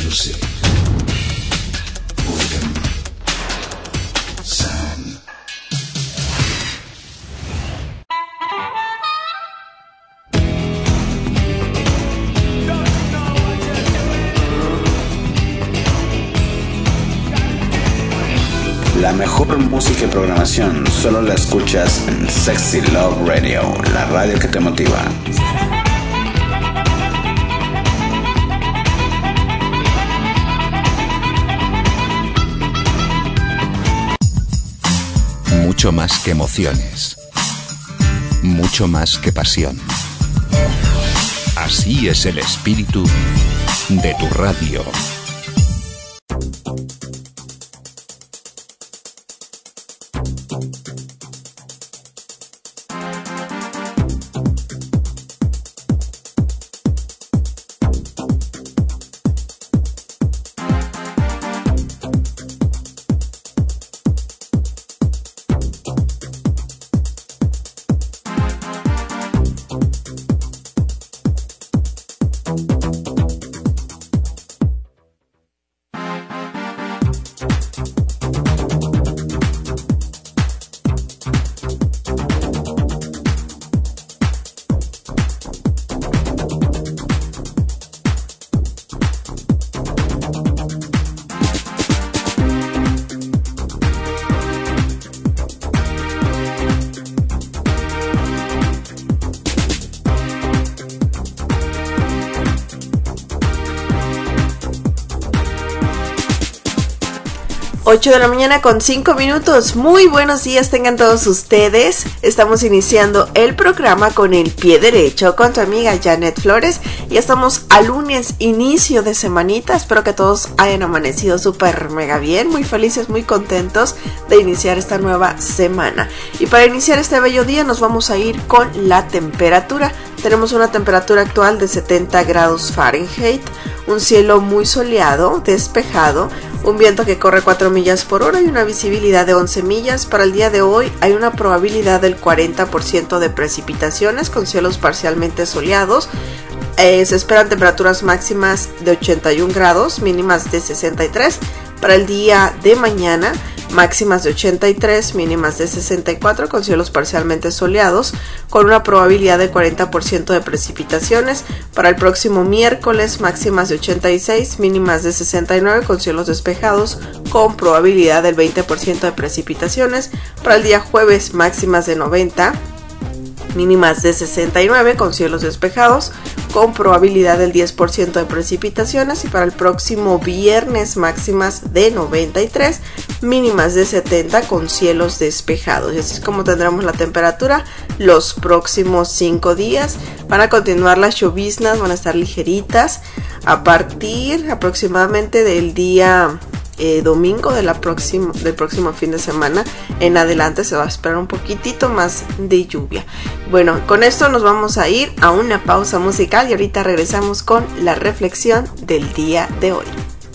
music, rhythm, sound. La mejor música y programación solo la escuchas en Sexy Love Radio, la radio que te motiva. Mucho más que emociones, mucho más que pasión. Así es el espíritu de tu radio. De la mañana con 5 minutos. Muy buenos días tengan todos ustedes. Estamos iniciando el programa con el pie derecho con tu amiga Janet Flores. Ya estamos a lunes, inicio de semanita. Espero que todos hayan amanecido súper mega bien, muy felices, muy contentos de iniciar esta nueva semana. Y para iniciar este bello día nos vamos a ir con la temperatura. Tenemos una temperatura actual de 70 grados Fahrenheit, un cielo muy soleado, despejado, un viento que corre 4 millas por hora y una visibilidad de 11 millas. Para el día de hoy hay una probabilidad del 40% de precipitaciones con cielos parcialmente soleados. Se esperan temperaturas máximas de 81 grados, mínimas de 63. Para el día de mañana, máximas de 83, mínimas de 64, con cielos parcialmente soleados, con una probabilidad de 40% de precipitaciones. Para el próximo miércoles, máximas de 86, mínimas de 69, con cielos despejados, con probabilidad del 20% de precipitaciones. Para el día jueves, máximas de 90, mínimas de 69, con cielos despejados, con probabilidad del 10% de precipitaciones. Y para el próximo viernes, máximas de 93, mínimas de 70, con cielos despejados. Y así es como tendremos la temperatura los próximos 5 días. Van a continuar las lloviznas, van a estar ligeritas a partir aproximadamente del día domingo del próximo fin de semana en adelante. Se va a esperar un poquitito más de lluvia. Bueno, con esto nos vamos a ir a una pausa musical y ahorita regresamos con la reflexión del día de hoy.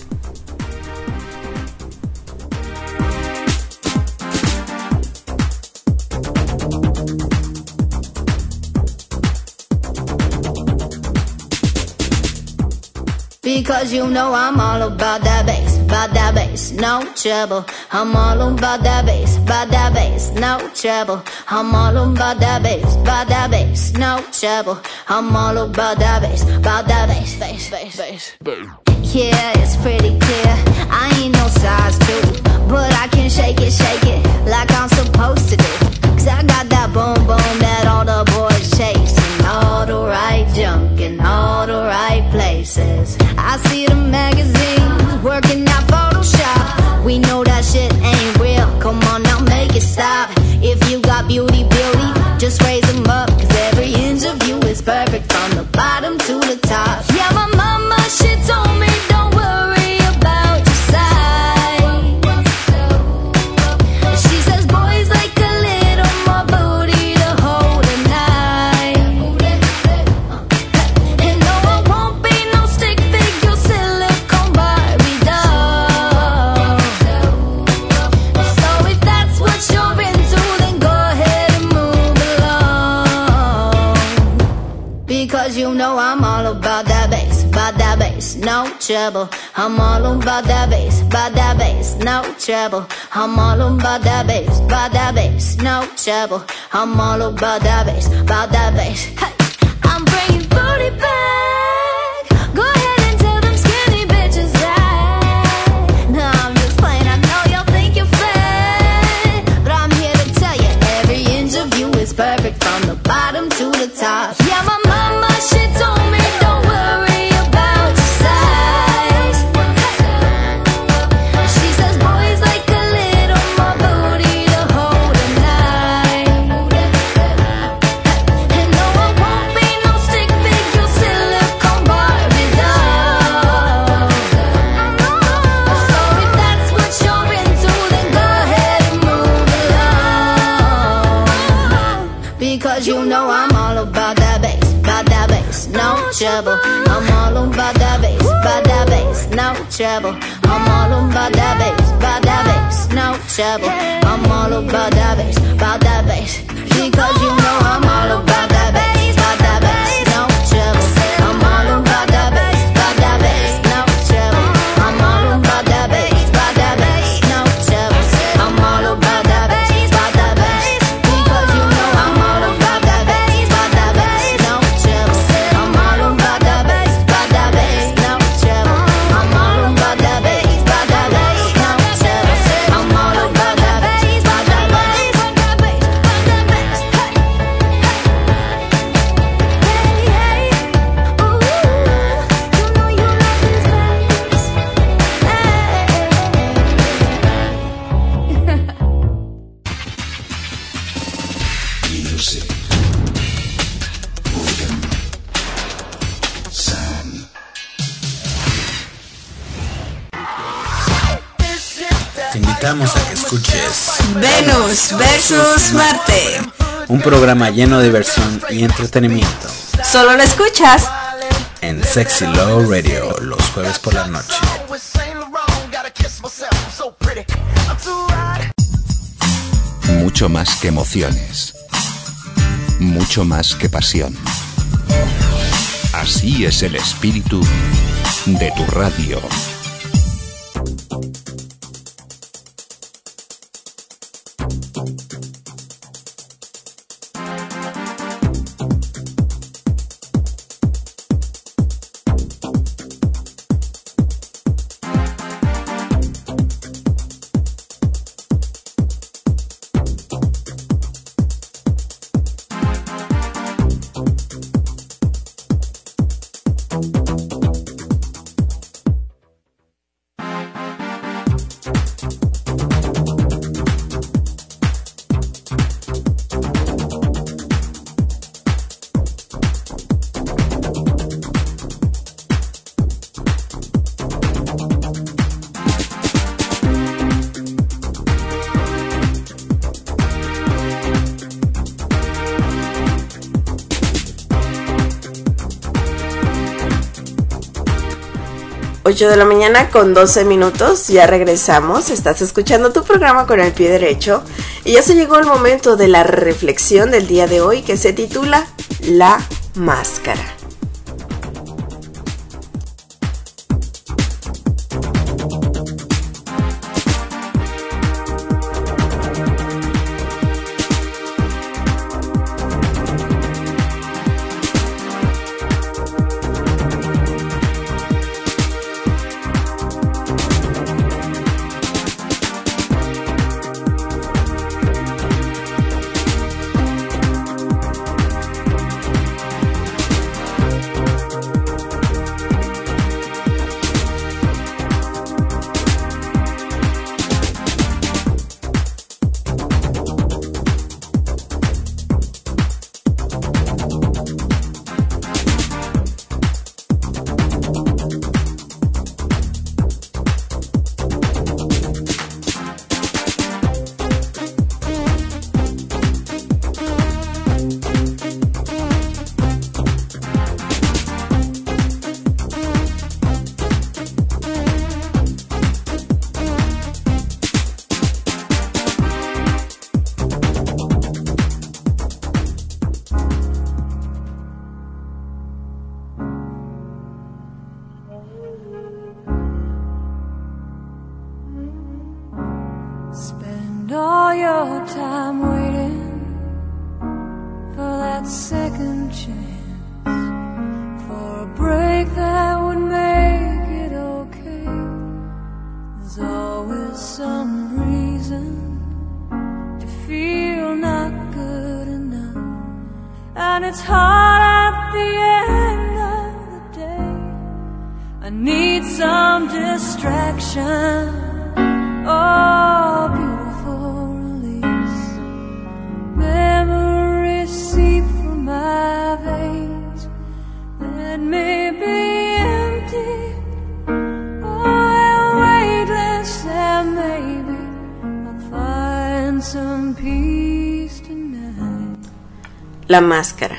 Because you know I'm all about that bass, no trouble. I'm all about that bass, no trouble. I'm all about that bass, no trouble. I'm all about that bass, bass. Yeah, it's pretty clear, I ain't no size 2, but I can shake it, like I'm supposed to do. Cause I got that boom boom that all the boys chase, and all the right junk in all the right places. I see the magazines working out Photoshop. We know that shit ain't real, come on now make it stop. If you got beauty, just raise them up. Cause every inch of you is perfect from the bottom to the top. Yeah, my mama, she told me don't worry about your size. She says boys like a little more booty to hold at night. And no, I won't be no stick figure silicone Barbie doll. So if that's what you're into, then go ahead and move along. Because you know I'm all about bass, no trouble. I'm all about that bass, no trouble. I'm all about that bass, no trouble. I'm all about that bass, hey. I'm bringing booty back. Go ahead and tell them skinny bitches that. No, I'm just playing, I know y'all think you're fat, but I'm here to tell you, every inch of you is perfect from the bottom to the top. Yeah, my mama, she told me don't worry about your size. She says boys like a little more booty to hold at night. And no, I won't be no stick figure silicone Barbie doll. So if that's what you're into, then go ahead and move along. Because you know I'm all about that bass, no trouble. I'm all about that bass, no trouble. I'm all about that bass, no trouble. I'm all about that bass, because you know I'm all about that bass, no trouble. I'm all about that bass, no trouble. I'm all about that bass, no trouble. I'm all about that bass, because you know I'm all about that bass, no trouble. I'm all about that bass, no trouble. I'm all about that bass, no trouble. I'm all about that bass, Music. Rhythm. Sound. Te invitamos a que escuches Venus versus Marte. un programa lleno de diversión y entretenimiento Solo lo escuchas en Sexy Love Radio los jueves por la noche. Mucho más que emociones. Mucho más que pasión. Así es el espíritu de tu radio. Ocho de la mañana con 12 minutos, ya regresamos, estás escuchando tu programa con el pie derecho y ya se llegó el momento de la reflexión del día de hoy que se titula La Máscara. more time waiting for that second chance, for a break that would make it okay. There's always some reason to feel not good enough, and it's hard at the end of the day. I need some distraction, oh, beautiful release. Memories seep from my veins that may be empty, oh, weightless, and maybe I'll find some peace tonight. La máscara.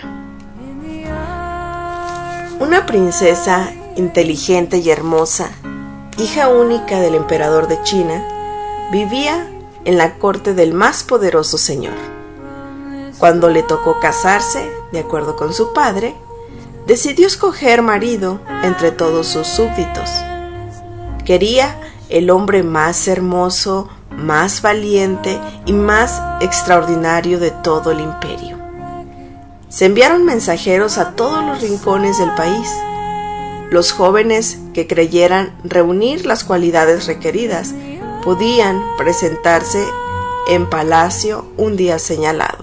Una princesa inteligente y hermosa, hija única del emperador de China, vivía en la corte del más poderoso señor. Cuando le tocó casarse, de acuerdo con su padre, decidió escoger marido entre todos sus súbditos. Quería el hombre más hermoso, más valiente y más extraordinario de todo el imperio. Se enviaron mensajeros a todos los rincones del país. Los jóvenes que creyeran reunir las cualidades requeridas podían presentarse en palacio un día señalado.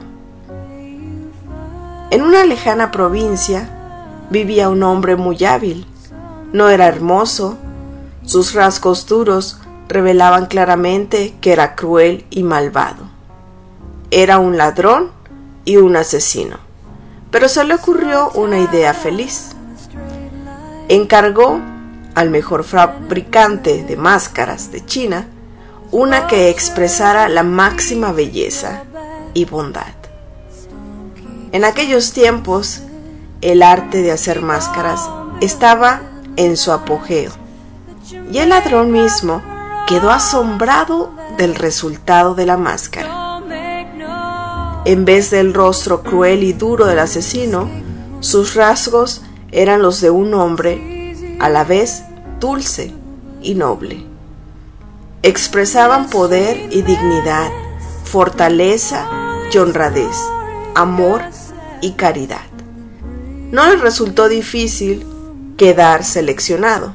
En una lejana provincia vivía un hombre muy hábil. No era hermoso, sus rasgos duros revelaban claramente que era cruel y malvado. Era un ladrón y un asesino, pero se le ocurrió una idea feliz. Encargó al mejor fabricante de máscaras de China una que expresara la máxima belleza y bondad. En aquellos tiempos, el arte de hacer máscaras estaba en su apogeo, y el ladrón mismo quedó asombrado del resultado de la máscara. En vez del rostro cruel y duro del asesino, sus rasgos eran los de un hombre a la vez dulce y noble. Expresaban poder y dignidad, fortaleza y honradez, amor y caridad. No les resultó difícil quedar seleccionado.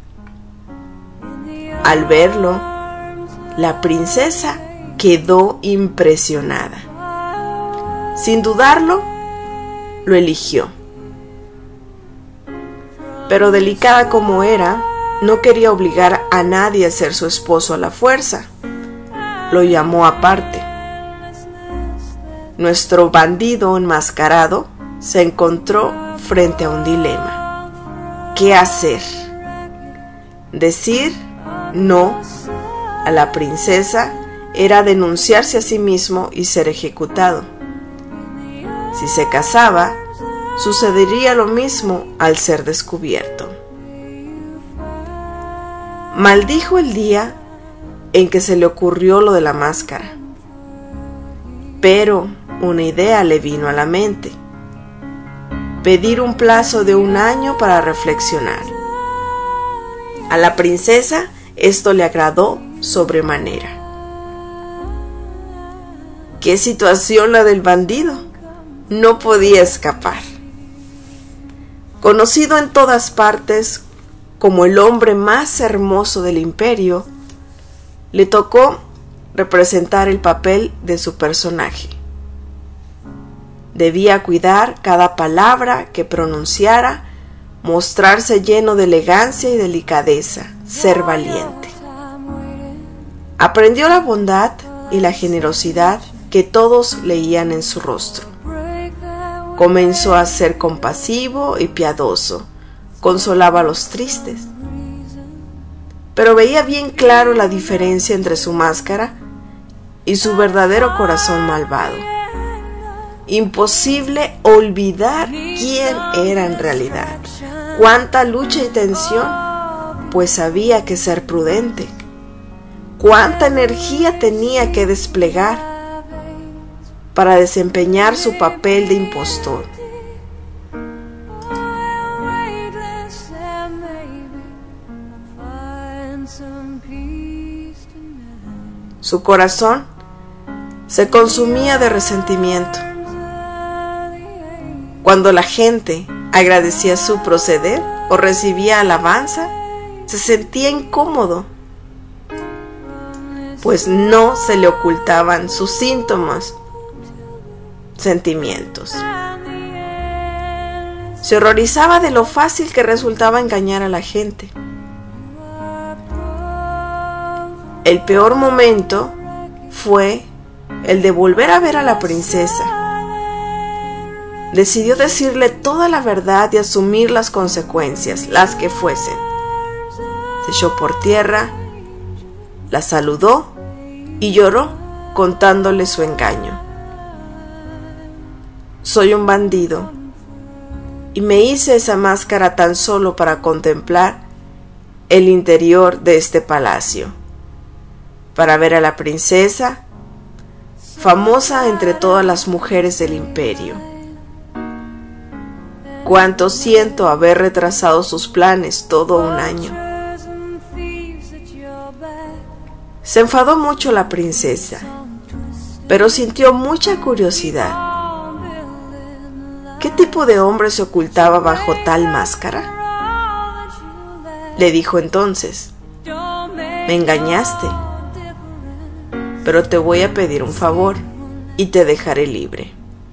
Al verlo, la princesa quedó impresionada. Sin dudarlo, lo eligió. Pero delicada como era, no quería obligar a nadie a ser su esposo a la fuerza. Lo llamó aparte. Nuestro bandido enmascarado se encontró frente a un dilema. ¿Qué hacer? Decir no a la princesa era denunciarse a sí mismo y ser ejecutado. Si se casaba, sucedería lo mismo al ser descubierto. Maldijo el día en que se le ocurrió lo de la máscara, pero una idea le vino a la mente: pedir un plazo de 1 año para reflexionar. A la princesa esto le agradó sobremanera. ¿Qué situación la del bandido? No podía escapar. Conocido en todas partes como el hombre más hermoso del imperio, le tocó representar el papel de su personaje. Debía cuidar cada palabra que pronunciara, mostrarse lleno de elegancia y delicadeza, ser valiente. Aprendió la bondad y la generosidad que todos leían en su rostro. Comenzó a ser compasivo y piadoso, consolaba a los tristes. Pero veía bien claro la diferencia entre su máscara y su verdadero corazón malvado. Imposible olvidar quién era en realidad. Cuánta lucha y tensión, pues había que ser prudente. Cuánta energía tenía que desplegar para desempeñar su papel de impostor. Su corazón se consumía de resentimiento. Cuando la gente agradecía su proceder o recibía alabanza, se sentía incómodo, pues no se le ocultaban sus síntomas, sentimientos. Se horrorizaba de lo fácil que resultaba engañar a la gente. El peor momento fue el de volver a ver a la princesa. Decidió decirle toda la verdad y asumir las consecuencias, las que fuesen. Se echó por tierra, la saludó y lloró contándole su engaño. Soy un bandido y me hice esa máscara tan solo para contemplar el interior de este palacio, para ver a la princesa, famosa entre todas las mujeres del imperio. Cuánto siento haber retrasado sus planes todo un año. Se enfadó mucho la princesa, pero sintió mucha curiosidad. ¿Qué tipo de hombre se ocultaba bajo tal máscara? Le dijo entonces: me engañaste, pero te voy a pedir un favor y te dejaré libre.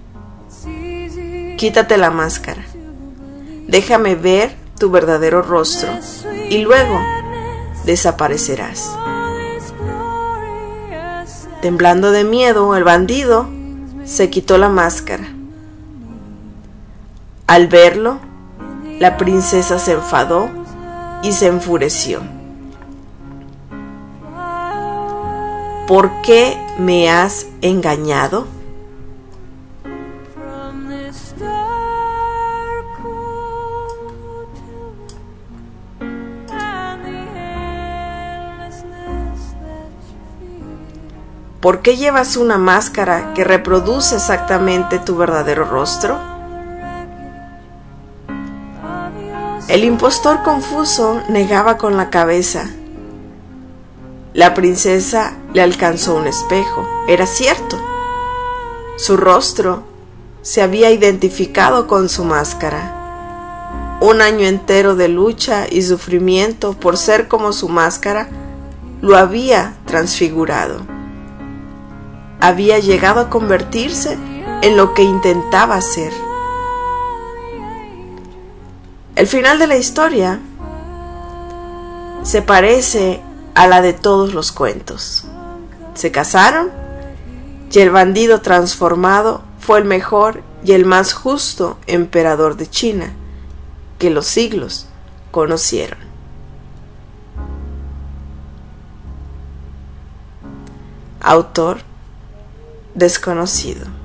Quítate la máscara, déjame ver tu verdadero rostro y luego desaparecerás. Temblando de miedo, el bandido se quitó la máscara. Al verlo, la princesa se enfadó y se enfureció. ¿Por qué me has engañado? ¿Por qué llevas una máscara que reproduce exactamente tu verdadero rostro? El impostor confuso negaba con la cabeza. La princesa le alcanzó un espejo. Era cierto. Su rostro se había identificado con su máscara. Un año entero de lucha y sufrimiento por ser como su máscara lo había transfigurado. Había llegado a convertirse en lo que intentaba ser. El final de la historia se parece a la de todos los cuentos. Se casaron y el bandido transformado fue el mejor y el más justo emperador de China que los siglos conocieron. Autor desconocido.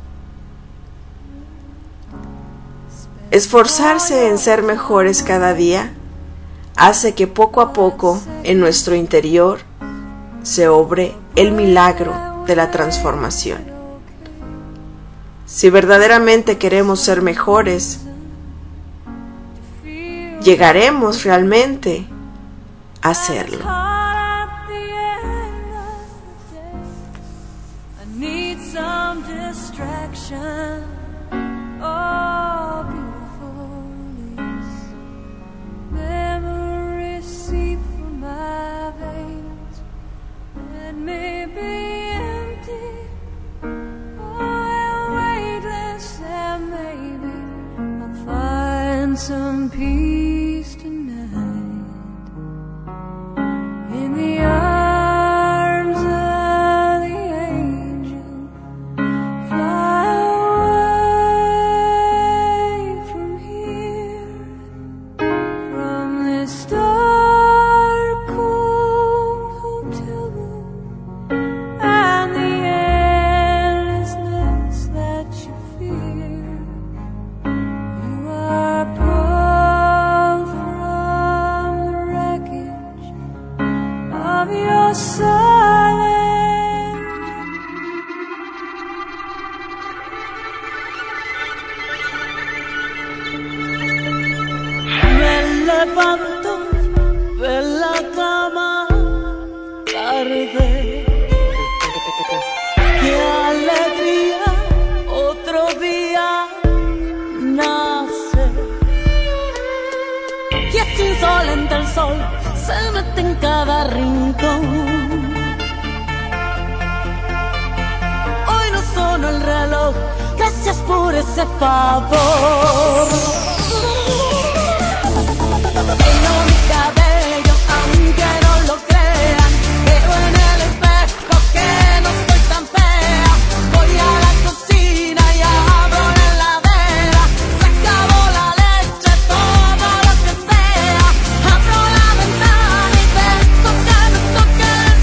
Esforzarse en ser mejores cada día hace que poco a poco en nuestro interior se obre el milagro de la transformación. Si verdaderamente queremos ser mejores, llegaremos realmente a serlo. Some peace tonight in the arms of the angel. Fly away from here, from this dark, cold hotel room and the endlessness that you fear. You are of your silence. Me levanto Y es insolente el sol, se mete en cada rincón. Hoy no sonó el reloj, gracias por ese favor. Peino mi cabello, aunque no lo crean. Veo en el espejo que no soy tan fea. Voy a la cocina y abro la heladera. Se acabó la leche, todo lo que sea. Abro la ventana y dejo que me toque el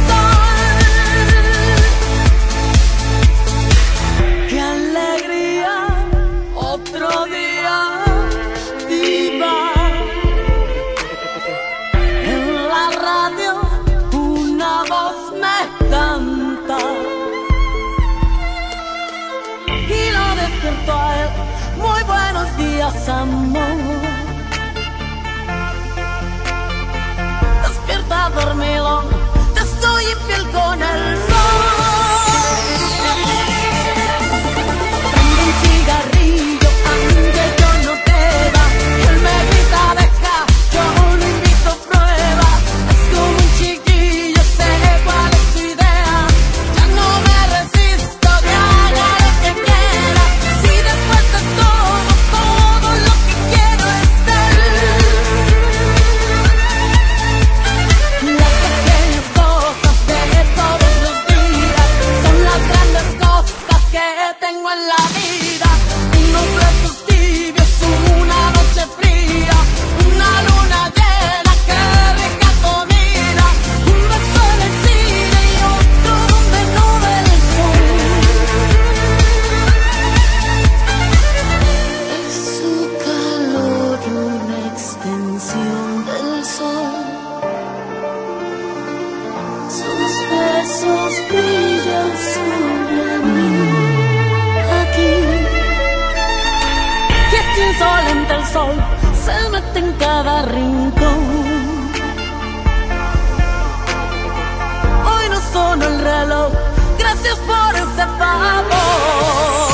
sol. ¡Qué alegría! Otro día viva. En la radio una voz me canta y lo despierto a él. Muy buenos días, amor. Despierta dormido, te soy infiel con el sol. Prende un cigarrillo, aunque yo no beba. Él me grita, deja, yo lo invito, prueba. Es como un chiquillo, sé cuál es su idea. Ya no me resisto, que haga lo que quiera. Si después de todo lo que quiero es él. Las pequeñas cosas de todos los días son las grandes cosas que tengo en la vida. Unos besos tibios, una noche fría, una luna llena, qué rica comida. Un beso en el cine y otro donde no ve el sol. Es su calor una extensión del sol. Sus besos brillan sobre mí aquí. Y es insolente el sol, se mete en cada rincón. Hoy no sonó el reloj, gracias por ese favor.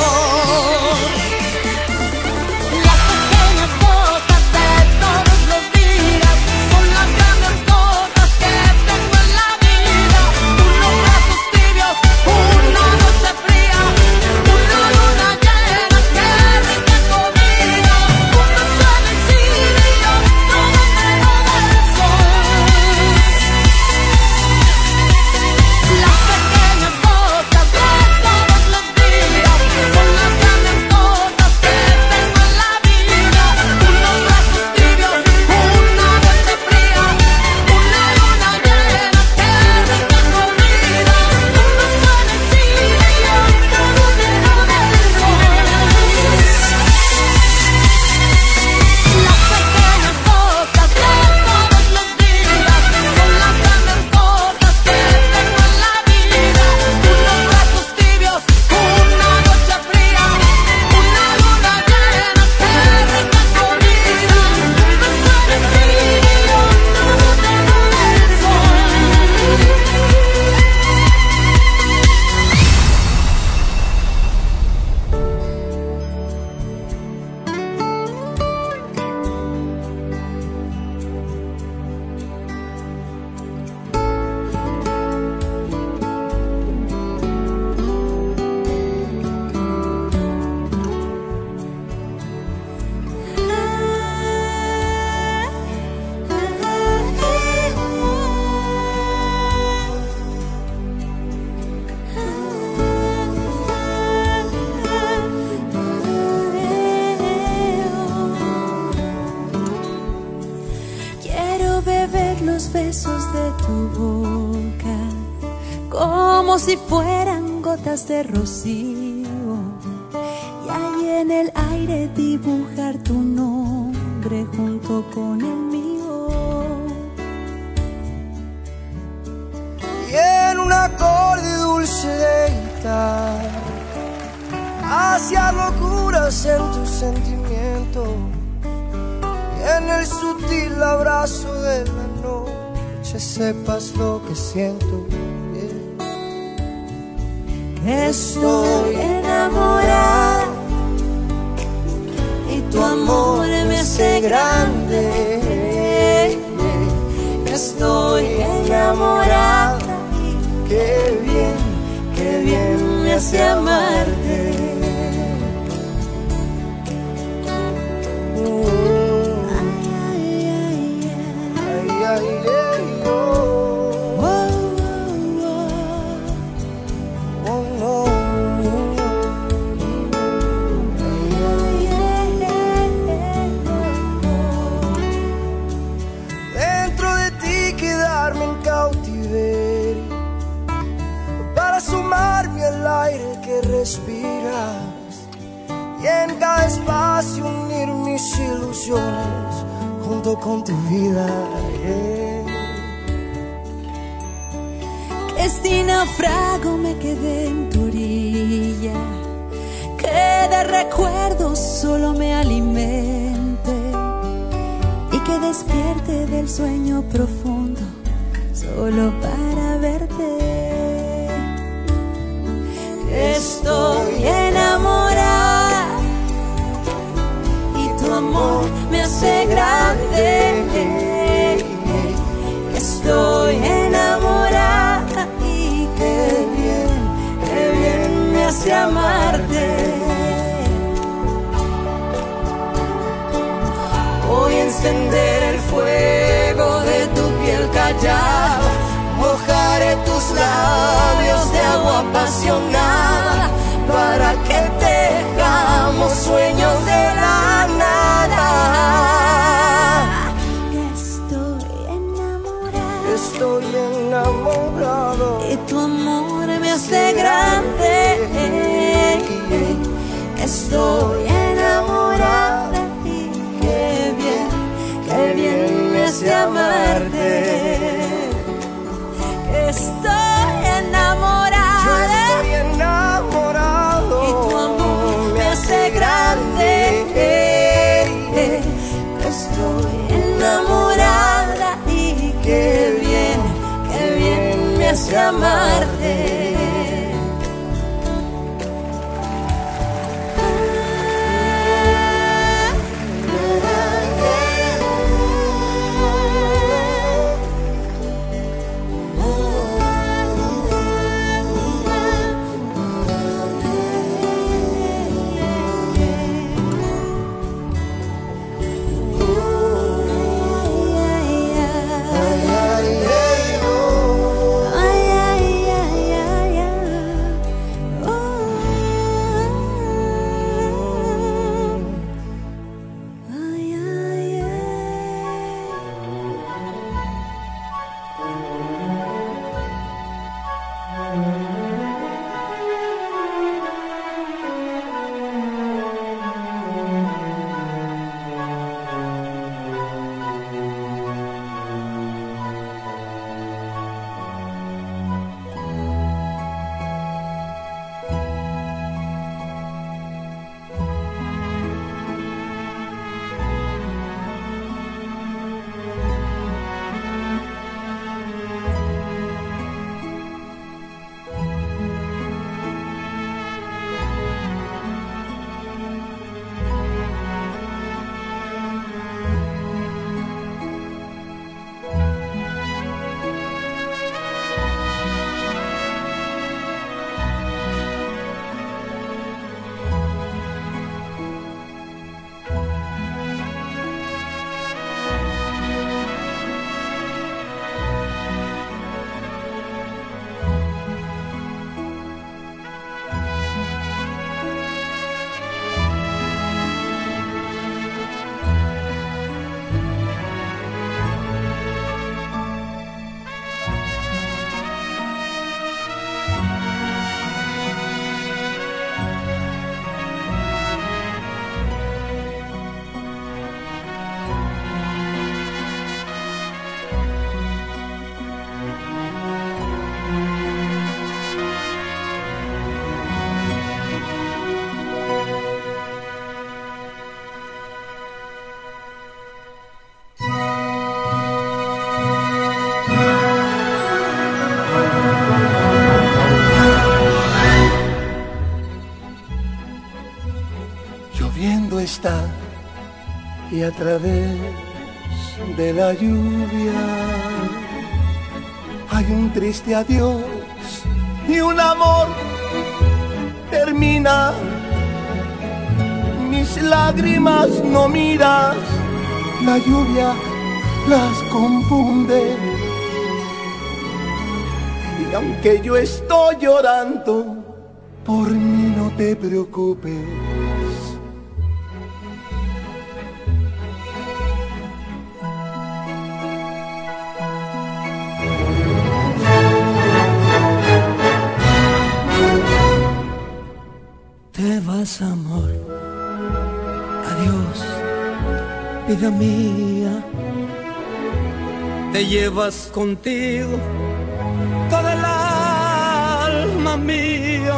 Las pequeñas cosas de todos los días son las grandes cosas que tengo en la vida. Unos brazos tibios, una noche fría, una luna llena, qué rica comida. Un beso en el cine y otro donde no ve el sol. Las pequeñas cosas de todos los días son las grandes cosas que tengo en la vida. Unos brazos tibios, una noche fría, una luna llena, qué rica comida. Un beso en el cine y otro donde no ve el sol. Las pequeñas cosas de todos los días son las grandes cosas que tengo en la vida. Unos brazos tibios, una noche fría, una luna llena, qué rica comida. Un beso en el cine y otro donde no ve el sol. Quiero beber los besos de tu boca como si fueran gotas de rocío, y ahí en el aire dibujar tu nombre junto con el mío. Y en un acorde dulce de guitarra hacia locuras en tu sentimiento, y en el sutil abrazo de la noche sepas lo que siento. Que estoy enamorada y tu amor me hace grande. hace amarte. Dentro de ti quedarme en cautiverio, para sumarme al aire que respiras, y en cada espacio unir mis ilusiones junto con tu vida. Que este naufrago me quedé en tu orilla, que de recuerdos solo me alimente y que despierte del sueño profundo solo para verte. Que estoy enamorada y tu amor me hace grande. Que estoy enamorada y qué bien me hace amarte. Voy a encender el fuego de tu piel callada, mojaré tus labios de agua apasionada para que tejamos sueños de la nada. Estoy enamorado y tu amor me hace grande. Estoy enamorada y qué bien me hace amarte. Estoy enamorada, yo estoy enamorado y tu amor me hace grande. Estoy enamorada y qué bien me hace amarte. Está y a través de la lluvia hay un triste adiós y un amor termina, mis lágrimas no miras, la lluvia las confunde. Y aunque yo estoy llorando, por mí no te preocupes. Te vas, amor, adiós, vida mía. Te llevas contigo toda el alma mía.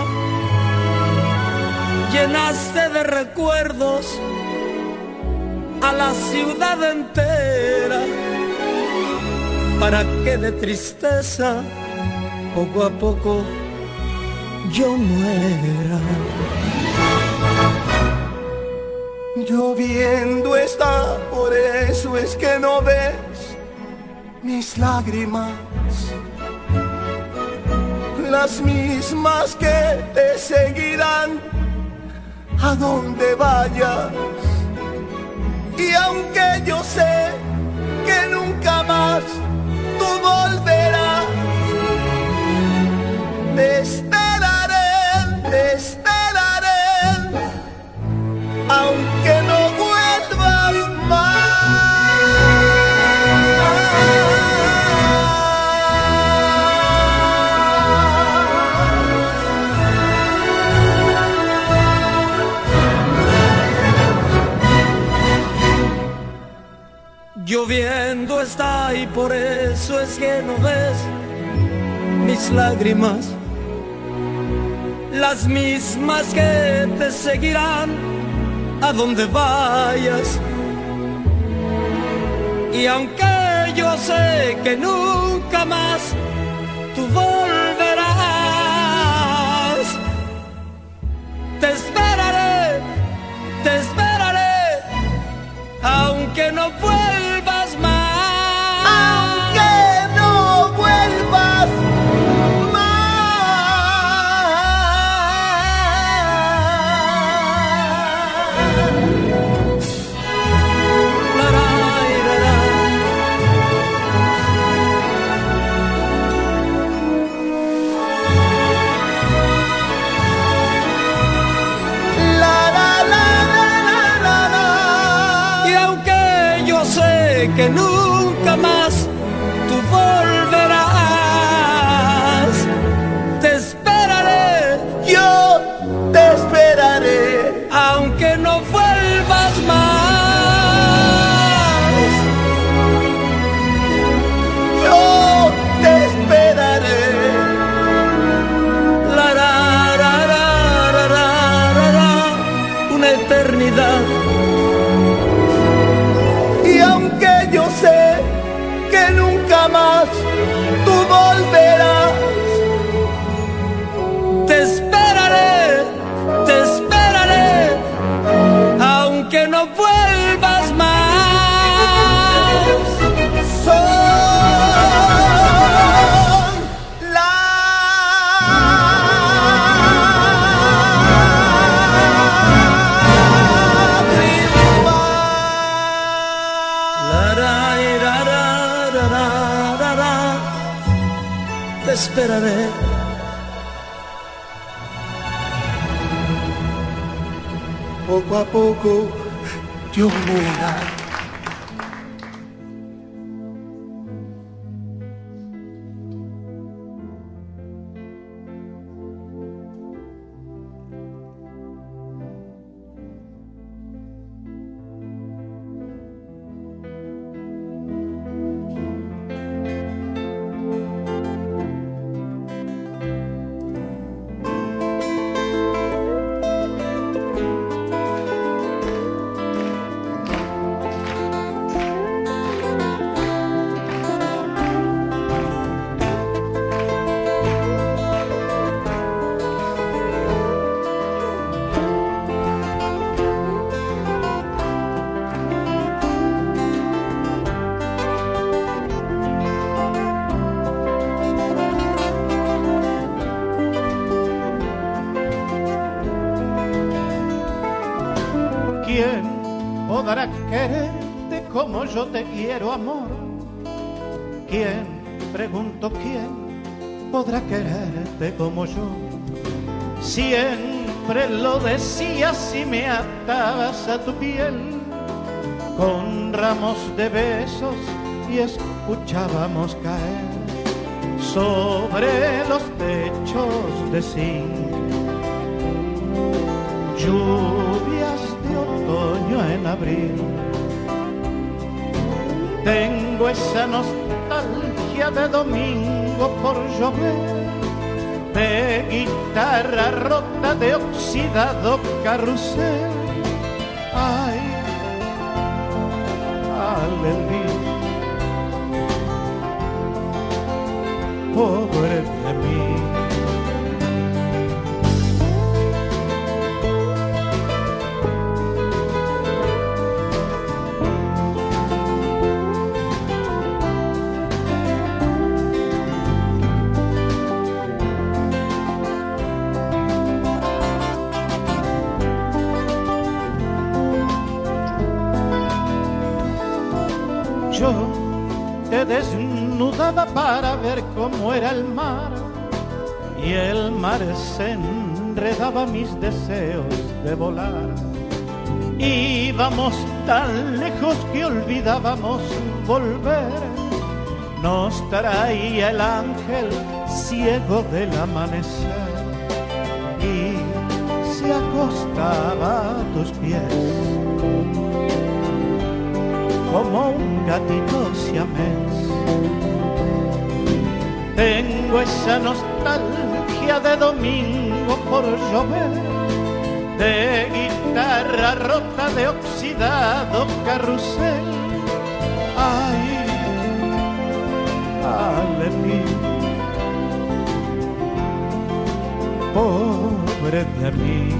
Llenaste de recuerdos a la ciudad entera, para que de tristeza poco a poco yo muera. Lloviendo está, por eso es que no ves mis lágrimas, las mismas que te seguirán a donde vayas. Y aunque yo sé que nunca más tú volverás, te esperaré, aunque no vuelvas más. Lloviendo está y por eso es que no ves mis lágrimas, las mismas que te seguirán a donde vayas. Y aunque yo sé que nunca más tú volverás, te esperaré, aunque no vuelvas más. Aunque no vuelvas que nunca más tú volverás. Te esperaré, yo te esperaré, aunque no vuelvas más. Yo te esperaré. Una eternidad. Yo sé que nunca más tú volverás. Te esperaré, aunque no vuelvas más. Son te esperaré. Poco a poco yo muera. podrá quererte como yo te quiero, amor? ¿Quién, pregunto quién, podrá quererte como yo? Siempre lo decías y me atabas a tu piel con ramos de besos y escuchábamos caer sobre los techos de zinc lluvias de otoño en abril. Tengo esa nostalgia de domingo por llover, de guitarra rota, de oxidado carrusel. Ay, aleluya, pobre de mí. Yo te desnudaba para ver cómo era el mar, y el mar se enredaba mis deseos de volar. Íbamos tan lejos que olvidábamos volver. Nos traía el ángel ciego del amanecer y se acostaba a tus pies como un gatito siamés. Tengo esa nostalgia de domingo por llover, de guitarra rota, de oxidado carrusel. Ay, aleluya, pobre de mí.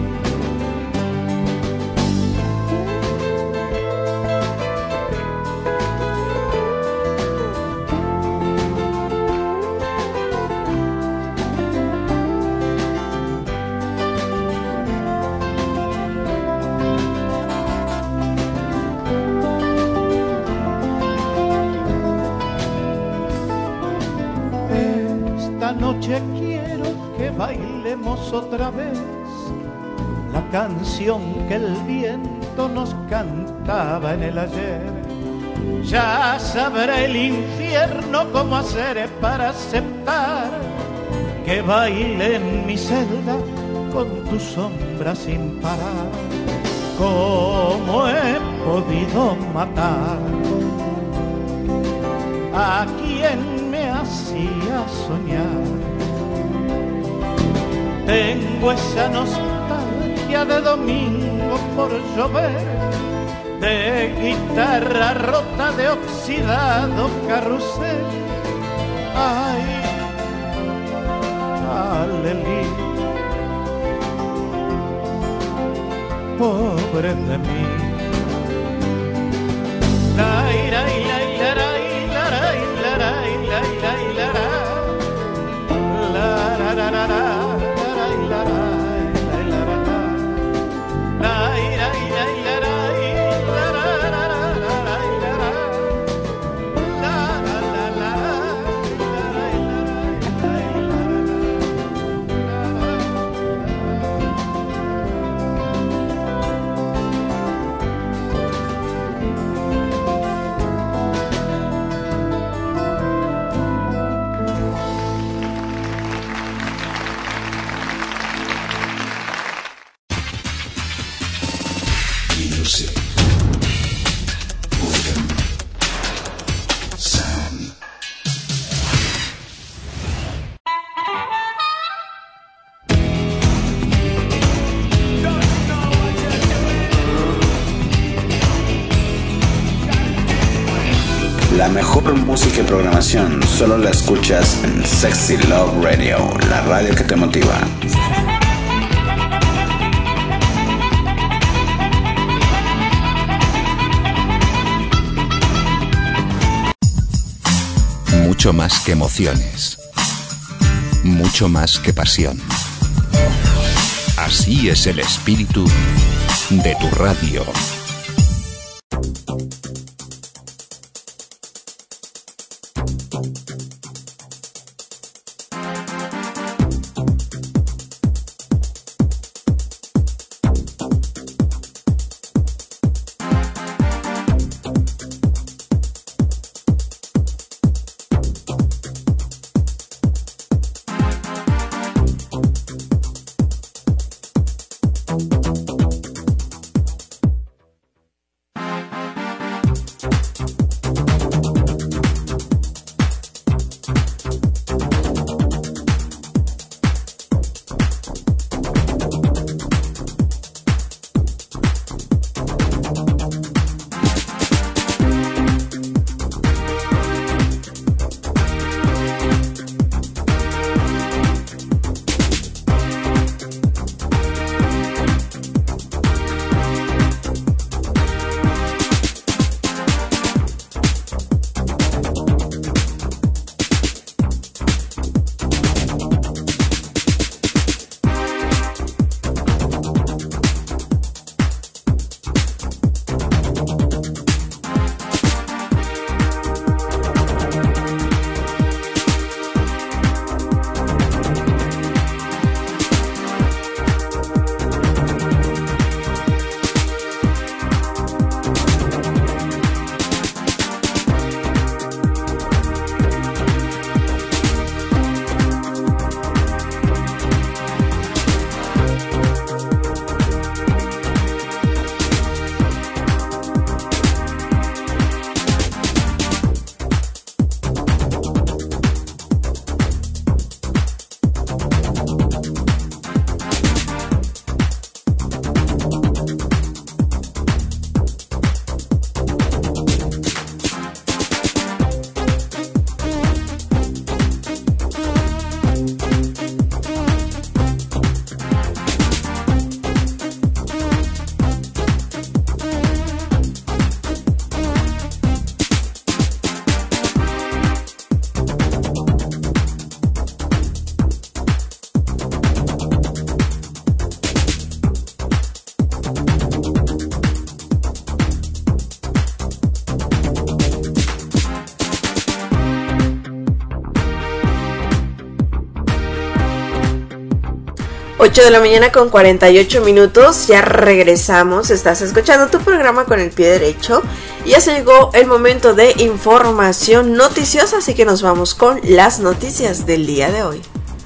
Noche quiero que bailemos otra vez la canción que el viento nos cantaba en el ayer. Ya sabré el infierno cómo hacer para aceptar que baile en mi celda con tu sombra sin parar. ¿Cómo he podido matar a quien me hacía soñar? Tengo esa nostalgia de domingo por llover, de guitarra rota, de oxidado carrusel. Ay, aleluya, pobre de mí. La ira y la ira y la ra y la ra y la ira y la ra la ra ra ra ra. La mejor música y programación solo la escuchas en Sexy Love Radio, la radio que te motiva. Mucho más que emociones, mucho más que pasión. Así es el espíritu de tu radio. 8 de la mañana con 48 minutos, ya regresamos, estás escuchando tu programa Con el Pie Derecho. Ya se llegó el momento de información noticiosa, así que nos vamos con las noticias del día de hoy.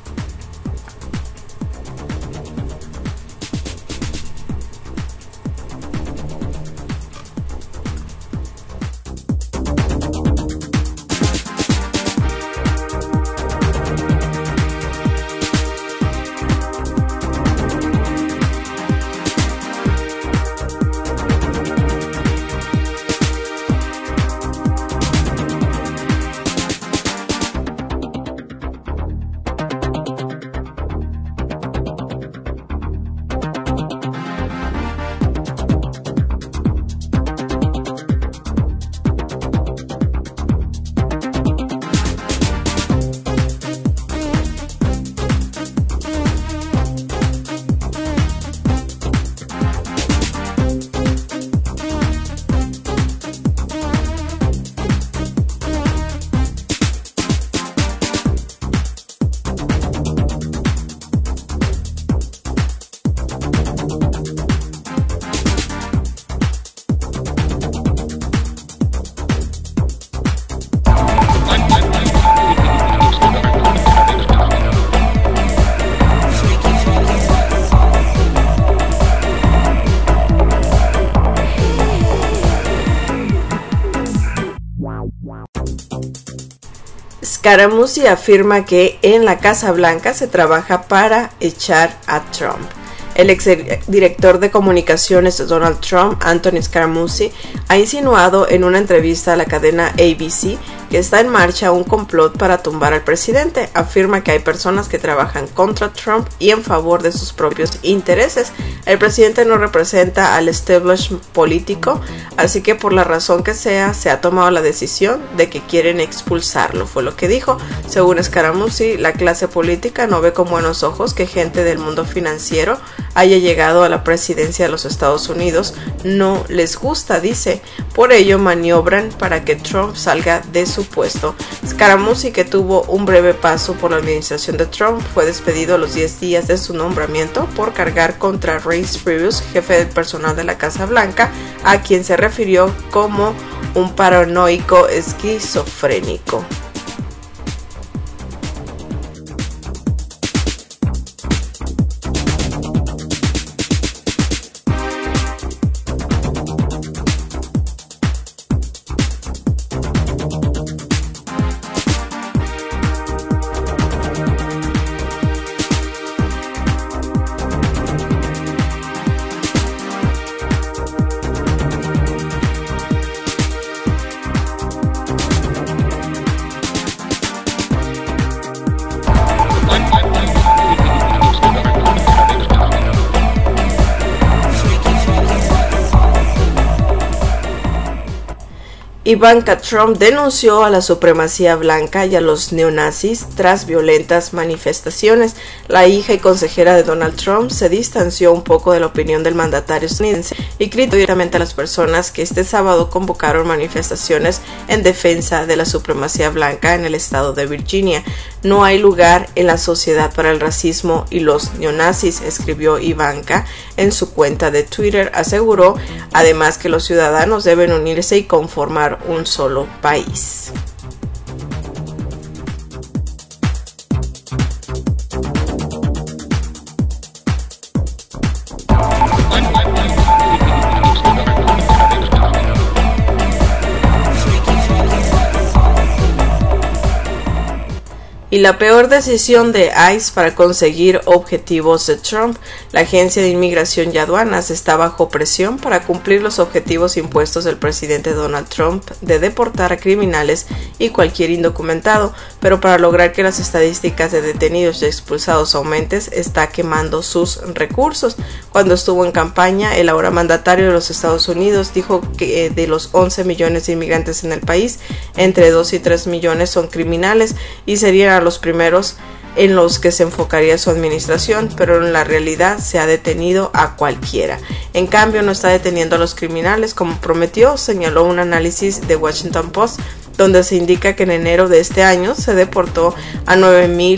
Scaramucci afirma que en la Casa Blanca se trabaja para echar a Trump. El exdirector de comunicaciones de Donald Trump, Anthony Scaramucci, ha insinuado en una entrevista a la cadena ABC que está en marcha un complot para tumbar al presidente. Afirma que hay personas que trabajan contra Trump y en favor de sus propios intereses. El presidente no representa al establishment político, así que por la razón que sea, se ha tomado la decisión de que quieren expulsarlo, fue lo que dijo. Según Scaramucci, la clase política no ve con buenos ojos que gente del mundo financiero haya llegado a la presidencia de los Estados Unidos. No les gusta, dice. Por ello maniobran para que Trump salga de su puesto. Scaramucci, que tuvo un breve paso por la administración de Trump, fue despedido a los 10 días de su nombramiento por cargar contra Reince Priebus, jefe del personal de la Casa Blanca, a quien se refirió como un paranoico esquizofrénico. Ivanka Trump denunció a la supremacía blanca y a los neonazis tras violentas manifestaciones. La hija y consejera de Donald Trump se distanció un poco de la opinión del mandatario estadounidense y criticó directamente a las personas que este sábado convocaron manifestaciones en defensa de la supremacía blanca en el estado de Virginia. No hay lugar en la sociedad para el racismo y los neonazis, escribió Ivanka en su cuenta de Twitter. Aseguró además que los ciudadanos deben unirse y conformar un solo país. Y la peor decisión de ICE para conseguir objetivos de Trump. La Agencia de Inmigración y Aduanas está bajo presión para cumplir los objetivos impuestos del presidente Donald Trump de deportar a criminales y cualquier indocumentado, pero para lograr que las estadísticas de detenidos y expulsados aumenten, está quemando sus recursos. Cuando estuvo en campaña, el ahora mandatario de los Estados Unidos dijo que de los 11 millones de inmigrantes en el país, entre 2 y 3 millones son criminales y serían a los primeros en los que se enfocaría su administración, pero en la realidad se ha detenido a cualquiera. En cambio, no está deteniendo a los criminales como prometió, señaló un análisis de Washington Post, donde se indica que en enero de este año se deportó a 9,000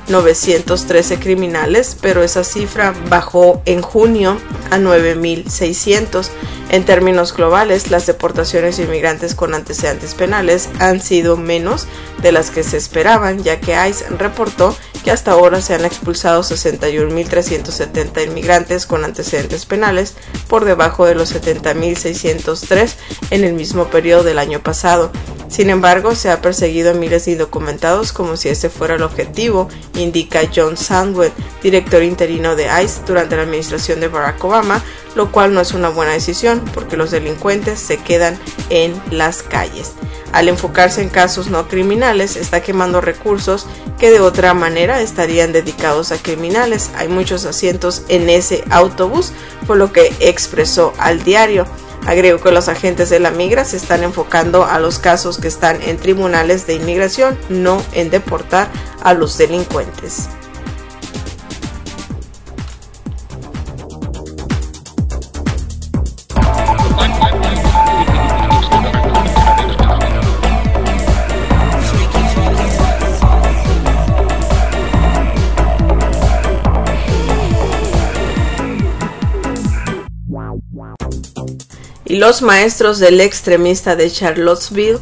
913 criminales, pero esa cifra bajó en junio a 9.600. En términos globales, las deportaciones de inmigrantes con antecedentes penales han sido menos de las que se esperaban, ya que ICE reportó que hasta ahora se han expulsado 61.370 inmigrantes con antecedentes penales, por debajo de los 70.603 en el mismo periodo del año pasado. Sin embargo, se ha perseguido a miles de indocumentados como si ese fuera el objetivo, indica John Sandwell, director interino de ICE durante la administración de Barack Obama, lo cual no es una buena decisión porque los delincuentes se quedan en las calles. Al enfocarse en casos no criminales, está quemando recursos que de otra manera estarían dedicados a criminales. Hay muchos asientos en ese autobús, por lo que expresó al diario. Agregó que los agentes de la migra se están enfocando a los casos que están en tribunales de inmigración, no en deportar a los delincuentes. Y los maestros del extremista de Charlottesville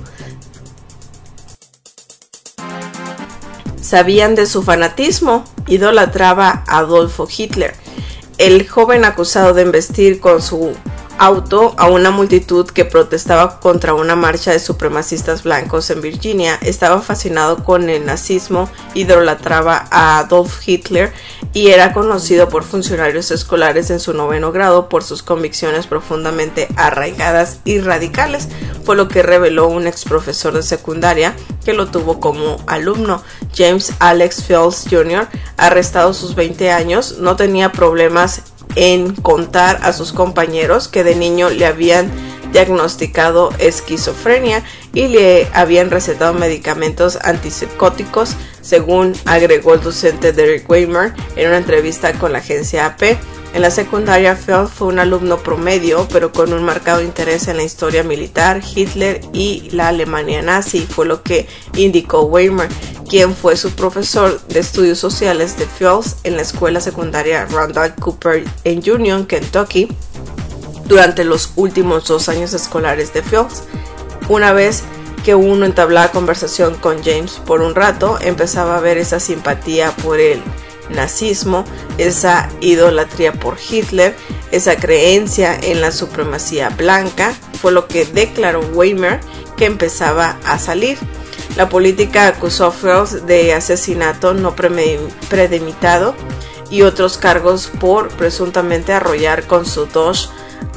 sabían de su fanatismo, idolatraba a Adolfo Hitler. El joven acusado de embestir con su auto a una multitud que protestaba contra una marcha de supremacistas blancos en Virginia estaba fascinado con el nazismo, idolatraba a Adolf Hitler y era conocido por funcionarios escolares en su 9º grado por sus convicciones profundamente arraigadas y radicales, por lo que reveló un ex profesor de secundaria que lo tuvo como alumno. James Alex Fields Jr., arrestado a sus 20 años, no tenía problemas en contar a sus compañeros que de niño le habían diagnosticado esquizofrenia y le habían recetado medicamentos antipsicóticos, según agregó el docente Derek Weimer en una entrevista con la agencia AP. En la secundaria, Feld fue un alumno promedio, pero con un marcado interés en la historia militar, Hitler y la Alemania nazi, fue lo que indicó Weimer, quien fue su profesor de estudios sociales de Fields en la escuela secundaria Randall Cooper en Union, Kentucky, durante los últimos 2 años escolares de Fields. Una vez que uno entablaba conversación con James por un rato, empezaba a ver esa simpatía por el nazismo, esa idolatría por Hitler, esa creencia en la supremacía blanca, fue lo que declaró Weimer que empezaba a salir. La política acusó a Fields de asesinato no premeditado y otros cargos por presuntamente arrollar con su Dodge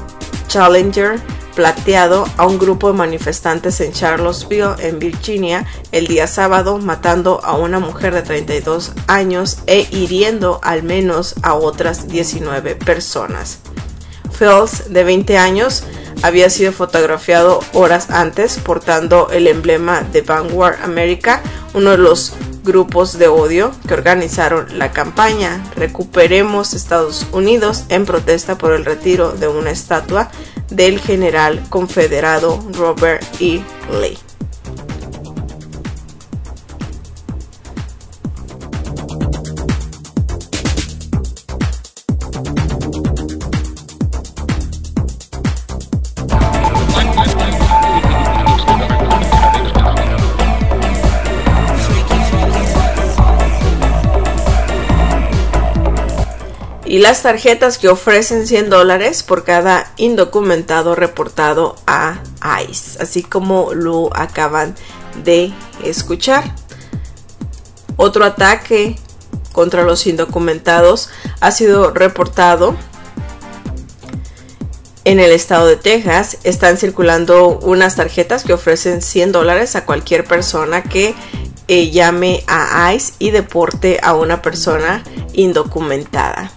Challenger plateado a un grupo de manifestantes en Charlottesville, en Virginia, el día sábado, matando a una mujer de 32 años e hiriendo al menos a otras 19 personas. Fields, de 20 años, había sido fotografiado horas antes portando el emblema de Vanguard America, uno de los grupos de odio que organizaron la campaña Recuperemos Estados Unidos, en protesta por el retiro de una estatua del general confederado Robert E. Lee. Y las tarjetas que ofrecen $100 por cada indocumentado reportado a ICE, así como lo acaban de escuchar. Otro ataque contra los indocumentados ha sido reportado en el estado de Texas. Están circulando unas tarjetas que ofrecen $100 a cualquier persona que llame a ICE y deporte a una persona indocumentada.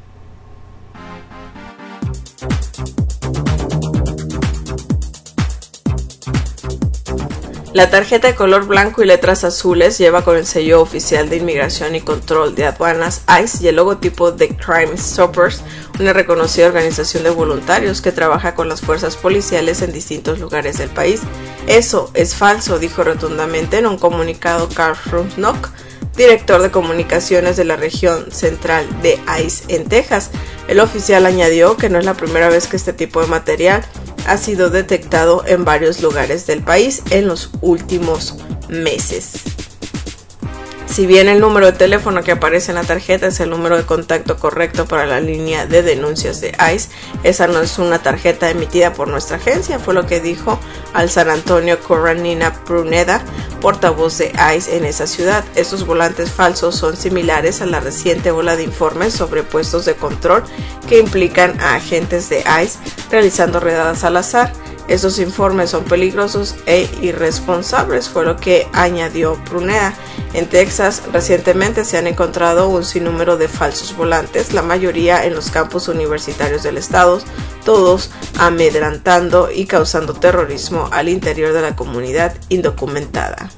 La tarjeta de color blanco y letras azules lleva con el sello oficial de Inmigración y Control de Aduanas ICE y el logotipo de Crime Stoppers, una reconocida organización de voluntarios que trabaja con las fuerzas policiales en distintos lugares del país. Eso es falso, dijo rotundamente en un comunicado Carl Frumnock, director de comunicaciones de la región central de ICE en Texas. El oficial añadió que no es la primera vez que este tipo de material ha sido detectado en varios lugares del país en los últimos meses. Si bien el número de teléfono que aparece en la tarjeta es el número de contacto correcto para la línea de denuncias de ICE, esa no es una tarjeta emitida por nuestra agencia, fue lo que dijo al San Antonio Coronina Pruneda, portavoz de ICE en esa ciudad. Estos volantes falsos son similares a la reciente ola de informes sobre puestos de control que implican a agentes de ICE realizando redadas al azar. Estos informes son peligrosos e irresponsables, fue lo que añadió Pruneda. En Texas, recientemente se han encontrado un sinnúmero de falsos volantes, la mayoría en los campus universitarios del estado, todos amedrantando y causando terrorismo al interior de la comunidad indocumentada.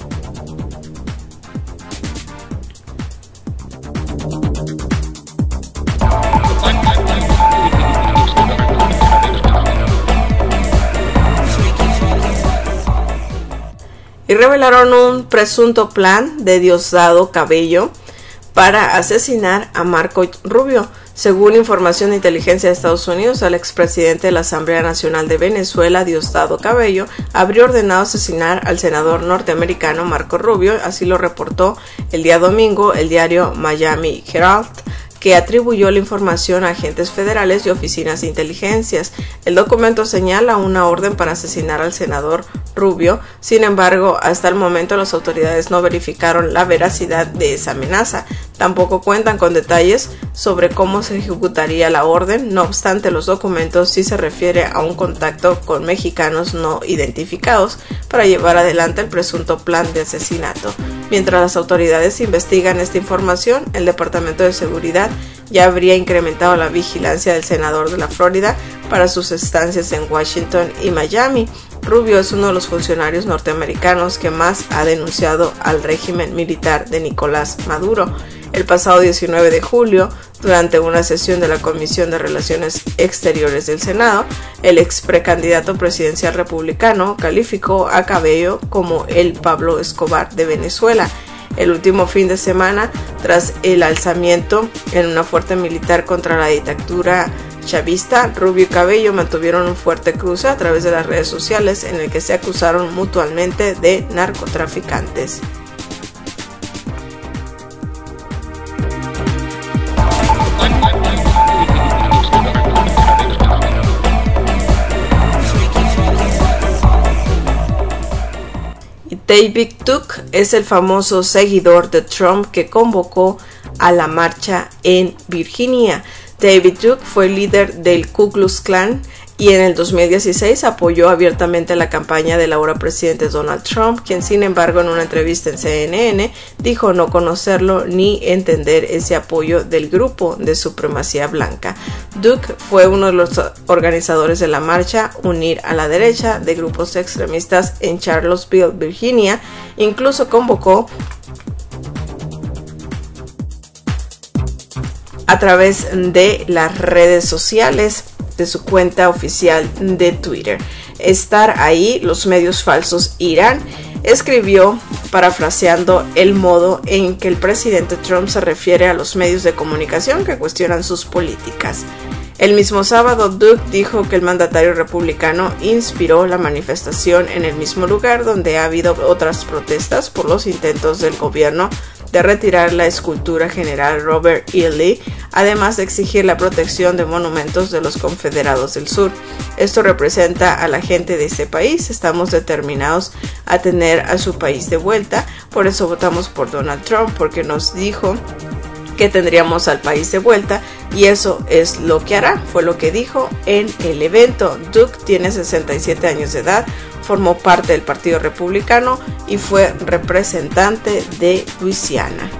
Y revelaron un presunto plan de Diosdado Cabello para asesinar a Marco Rubio. Según información de inteligencia de Estados Unidos, el expresidente de la Asamblea Nacional de Venezuela, Diosdado Cabello, habría ordenado asesinar al senador norteamericano Marco Rubio. Así lo reportó el día domingo el diario Miami Herald, que atribuyó la información a agentes federales y oficinas de inteligencias. El documento señala una orden para asesinar al senador Rubio. Sin embargo, hasta el momento las autoridades no verificaron la veracidad de esa amenaza. Tampoco cuentan con detalles sobre cómo se ejecutaría la orden. No obstante, los documentos sí se refiere a un contacto con mexicanos no identificados para llevar adelante el presunto plan de asesinato. Mientras las autoridades investigan esta información, el Departamento de Seguridad ya habría incrementado la vigilancia del senador de la Florida para sus estancias en Washington y Miami. Rubio es uno de los funcionarios norteamericanos que más ha denunciado al régimen militar de Nicolás Maduro. El pasado 19 de julio, durante una sesión de la Comisión de Relaciones Exteriores del Senado, el ex precandidato presidencial republicano calificó a Cabello como el Pablo Escobar de Venezuela. El último fin de semana, tras el alzamiento en una fuerte militar contra la dictadura chavista, Rubio y Cabello mantuvieron un fuerte cruce a través de las redes sociales en el que se acusaron mutuamente de narcotraficantes. David Duke es el famoso seguidor de Trump que convocó a la marcha en Virginia. David Duke fue líder del Ku Klux Klan y en el 2016 apoyó abiertamente la campaña del ahora presidente Donald Trump, quien sin embargo en una entrevista en CNN dijo no conocerlo ni entender ese apoyo del grupo de supremacía blanca. Duke fue uno de los organizadores de la marcha Unir a la Derecha de grupos extremistas en Charlottesville, Virginia. Incluso convocó a través de las redes sociales de su cuenta oficial de Twitter. Estar ahí, los medios falsos irán, escribió parafraseando el modo en que el presidente Trump se refiere a los medios de comunicación que cuestionan sus políticas. El mismo sábado, Duke dijo que el mandatario republicano inspiró la manifestación en el mismo lugar donde ha habido otras protestas por los intentos del gobierno de retirar la escultura general Robert E. Lee, además de exigir la protección de monumentos de los confederados del sur. Esto representa a la gente de este país. Estamos determinados a tener a su país de vuelta. Por eso votamos por Donald Trump, porque nos dijo que tendríamos al país de vuelta y eso es lo que hará, fue lo que dijo en el evento. Duke tiene 67 años de edad, formó parte del Partido Republicano y fue representante de Luisiana.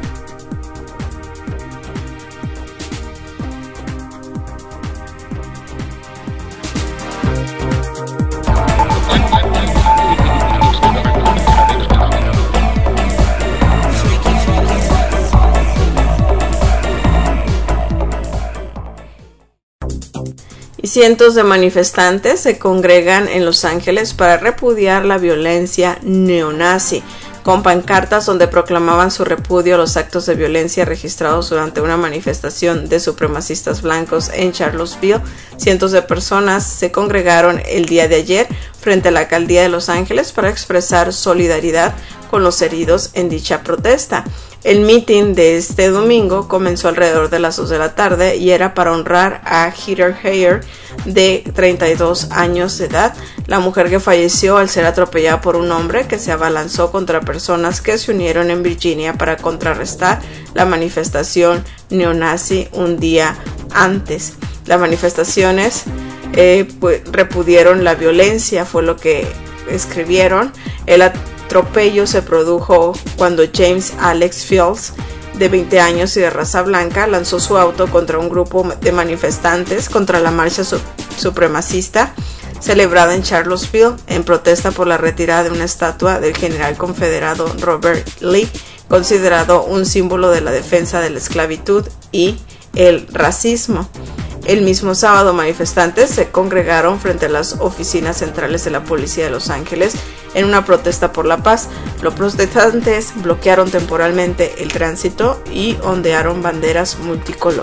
Cientos de manifestantes se congregan en Los Ángeles para repudiar la violencia neonazi. con pancartas donde proclamaban su repudio a los actos de violencia registrados durante una manifestación de supremacistas blancos en Charlottesville. Cientos de personas se congregaron el día de ayer frente a la alcaldía de Los Ángeles para expresar solidaridad con los heridos en dicha protesta. El mitin de este domingo comenzó alrededor de las 2 de la tarde y era para honrar a Heather Heyer, de 32 años de edad, la mujer que falleció al ser atropellada por un hombre que se abalanzó contra personas que se unieron en Virginia para contrarrestar la manifestación neonazi un día antes. Las manifestaciones repudieron la violencia, fue lo que escribieron. El atropello se produjo cuando James Alex Fields, de 20 años y de raza blanca, lanzó su auto contra un grupo de manifestantes contra la marcha supremacista celebrada en Charlottesville en protesta por la retirada de una estatua del general confederado Robert Lee, considerado un símbolo de la defensa de la esclavitud y el racismo. El mismo sábado, manifestantes se congregaron frente a las oficinas centrales de la policía de Los Ángeles en una protesta por la paz. Los protestantes bloquearon temporalmente el tránsito y ondearon banderas multicolor.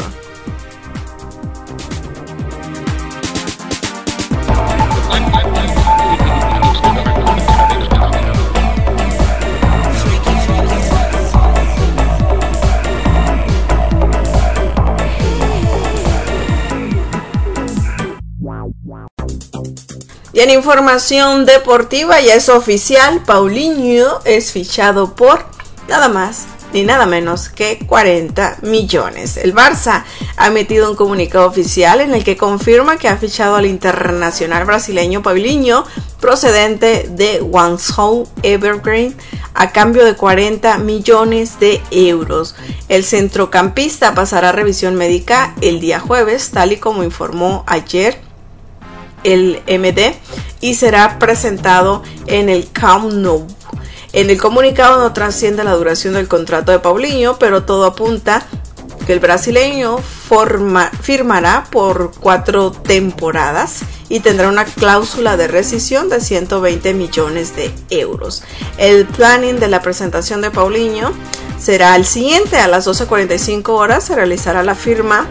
Y en información deportiva ya es oficial, Paulinho es fichado por nada más ni nada menos que 40 millones. El Barça ha emitido un comunicado oficial en el que confirma que ha fichado al internacional brasileño Paulinho, procedente de Guangzhou Evergreen, a cambio de 40 millones de euros. El centrocampista pasará revisión médica el día jueves, tal y como informó ayer el MD, y será presentado en el Camp Nou. En el comunicado no trasciende la duración del contrato de Paulinho, pero todo apunta que el brasileño firmará por 4 temporadas y tendrá una cláusula de rescisión de 120 millones de euros. El planning de la presentación de Paulinho será el siguiente: a las 12:45 horas se realizará la firma.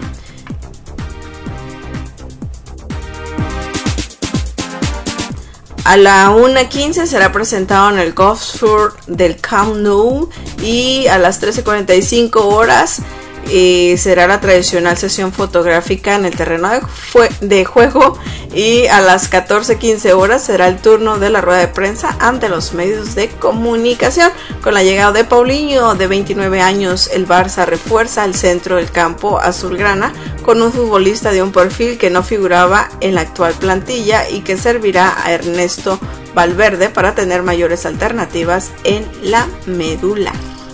A la 1:15 será presentado en el Golf Tour del Camp Nou y a las 13:45 horas será la tradicional sesión fotográfica en el terreno de juego, y a las 14:15 horas será el turno de la rueda de prensa ante los medios de comunicación. Con la llegada de Paulinho, de 29 años, el Barça refuerza el centro del campo azulgrana con un futbolista de un perfil que no figuraba en la actual plantilla y que servirá a Ernesto Valverde para tener mayores alternativas en la medular.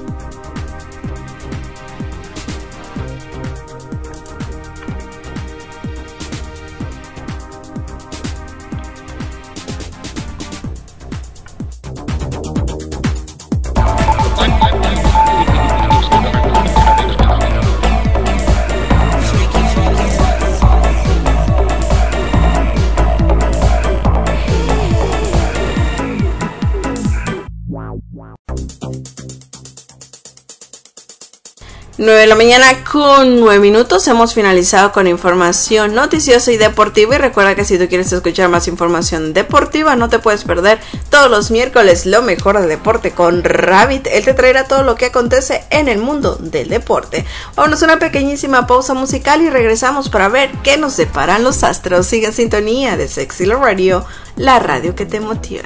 Nueve de la mañana con 9 minutos. Hemos finalizado con información noticiosa y deportiva. Y recuerda que si tú quieres escuchar más información deportiva, no te puedes perder todos los miércoles lo mejor del deporte con Rabbit. Él te traerá todo lo que acontece en el mundo del deporte. Vámonos a una pequeñísima pausa musical y regresamos para ver qué nos deparan los astros. Sigue en sintonía de Sexy Love Radio, la radio que te motiva.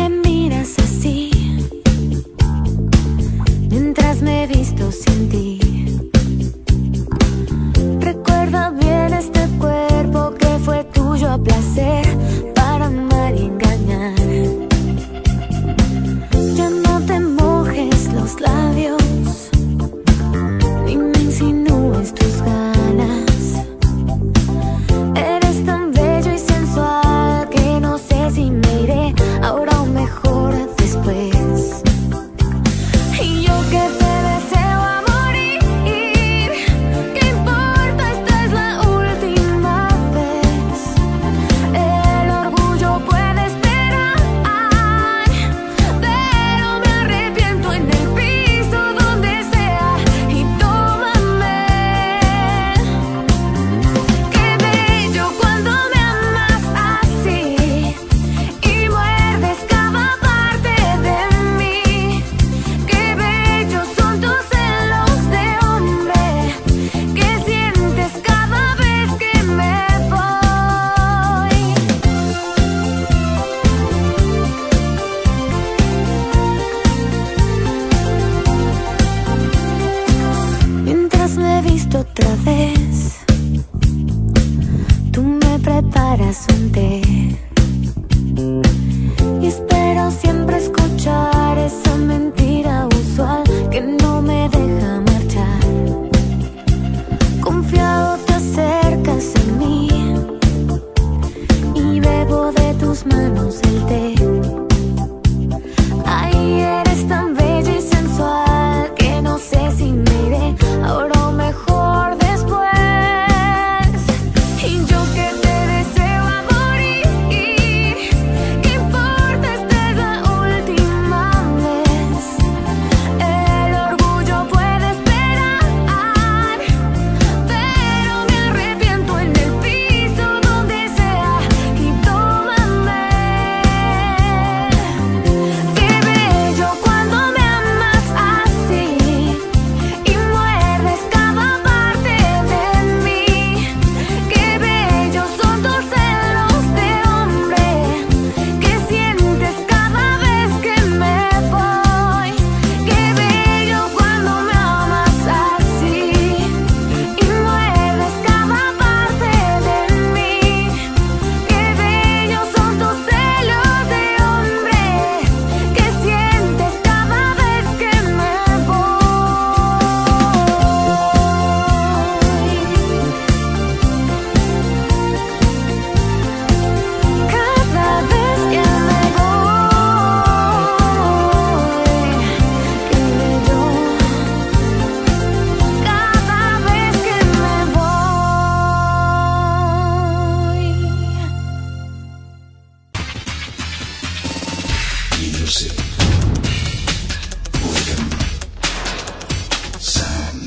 Me he visto sin ti. preparas un té y espero siempre escuchar esa mentira usual que no me deja marchar. Confiado te acercas a mí y bebo de tus manos el té. Ay, eres tan bella y sensual que no sé si me iré ahora o mejor después. Y yo que te deseo a morir, ¿qué importa? Esta es la última vez. El orgullo puede esperar, pero me arrepiento en el piso donde sea. Y tómame. Qué bello cuando me amas así y muerdes cada parte de mí. Qué bellos son tus celos de hombre que sientes cada vez que me voy. Qué bello cuando me amas así y muerdes cada parte de mí. Qué bellos son tus celos de hombre que sientes cada vez que me voy. Cada vez que me voy, qué bello. Cada vez que me voy. Music. Organ. Sound.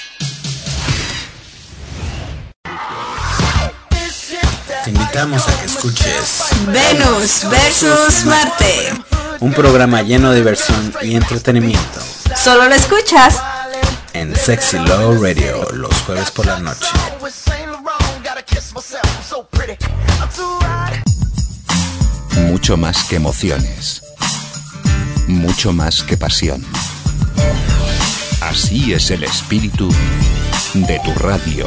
Te invitamos a que escuches Venus versus Marte. un programa lleno de diversión y entretenimiento Solo lo escuchas en Sexy Love Radio los jueves por la noche. Mucho más que emociones. Mucho más que pasión. Así es el espíritu de tu radio.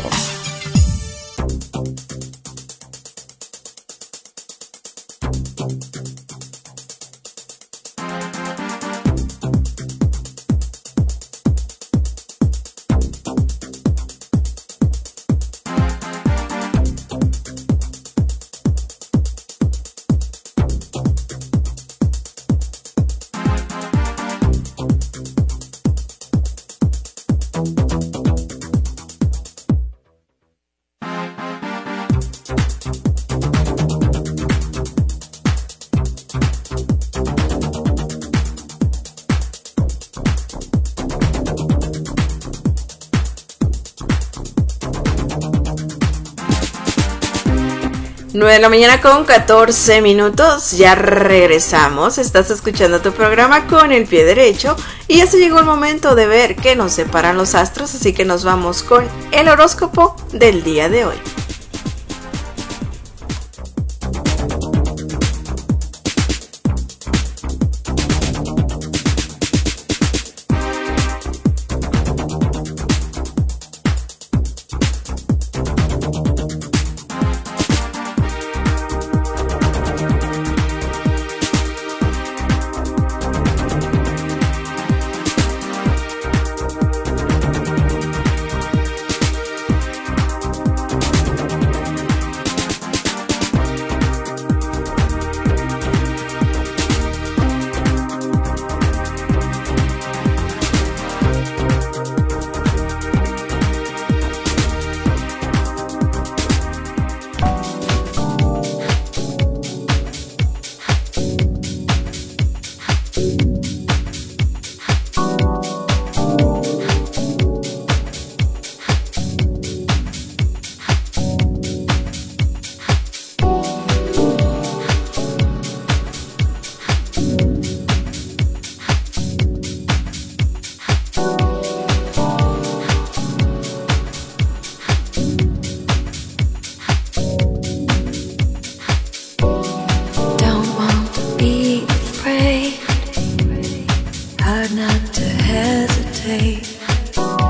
Nueve de la mañana con 14 minutos, ya regresamos, estás escuchando tu programa con el pie derecho y ya se llegó el momento de ver qué nos separan los astros, así que nos vamos con el horóscopo del día de hoy.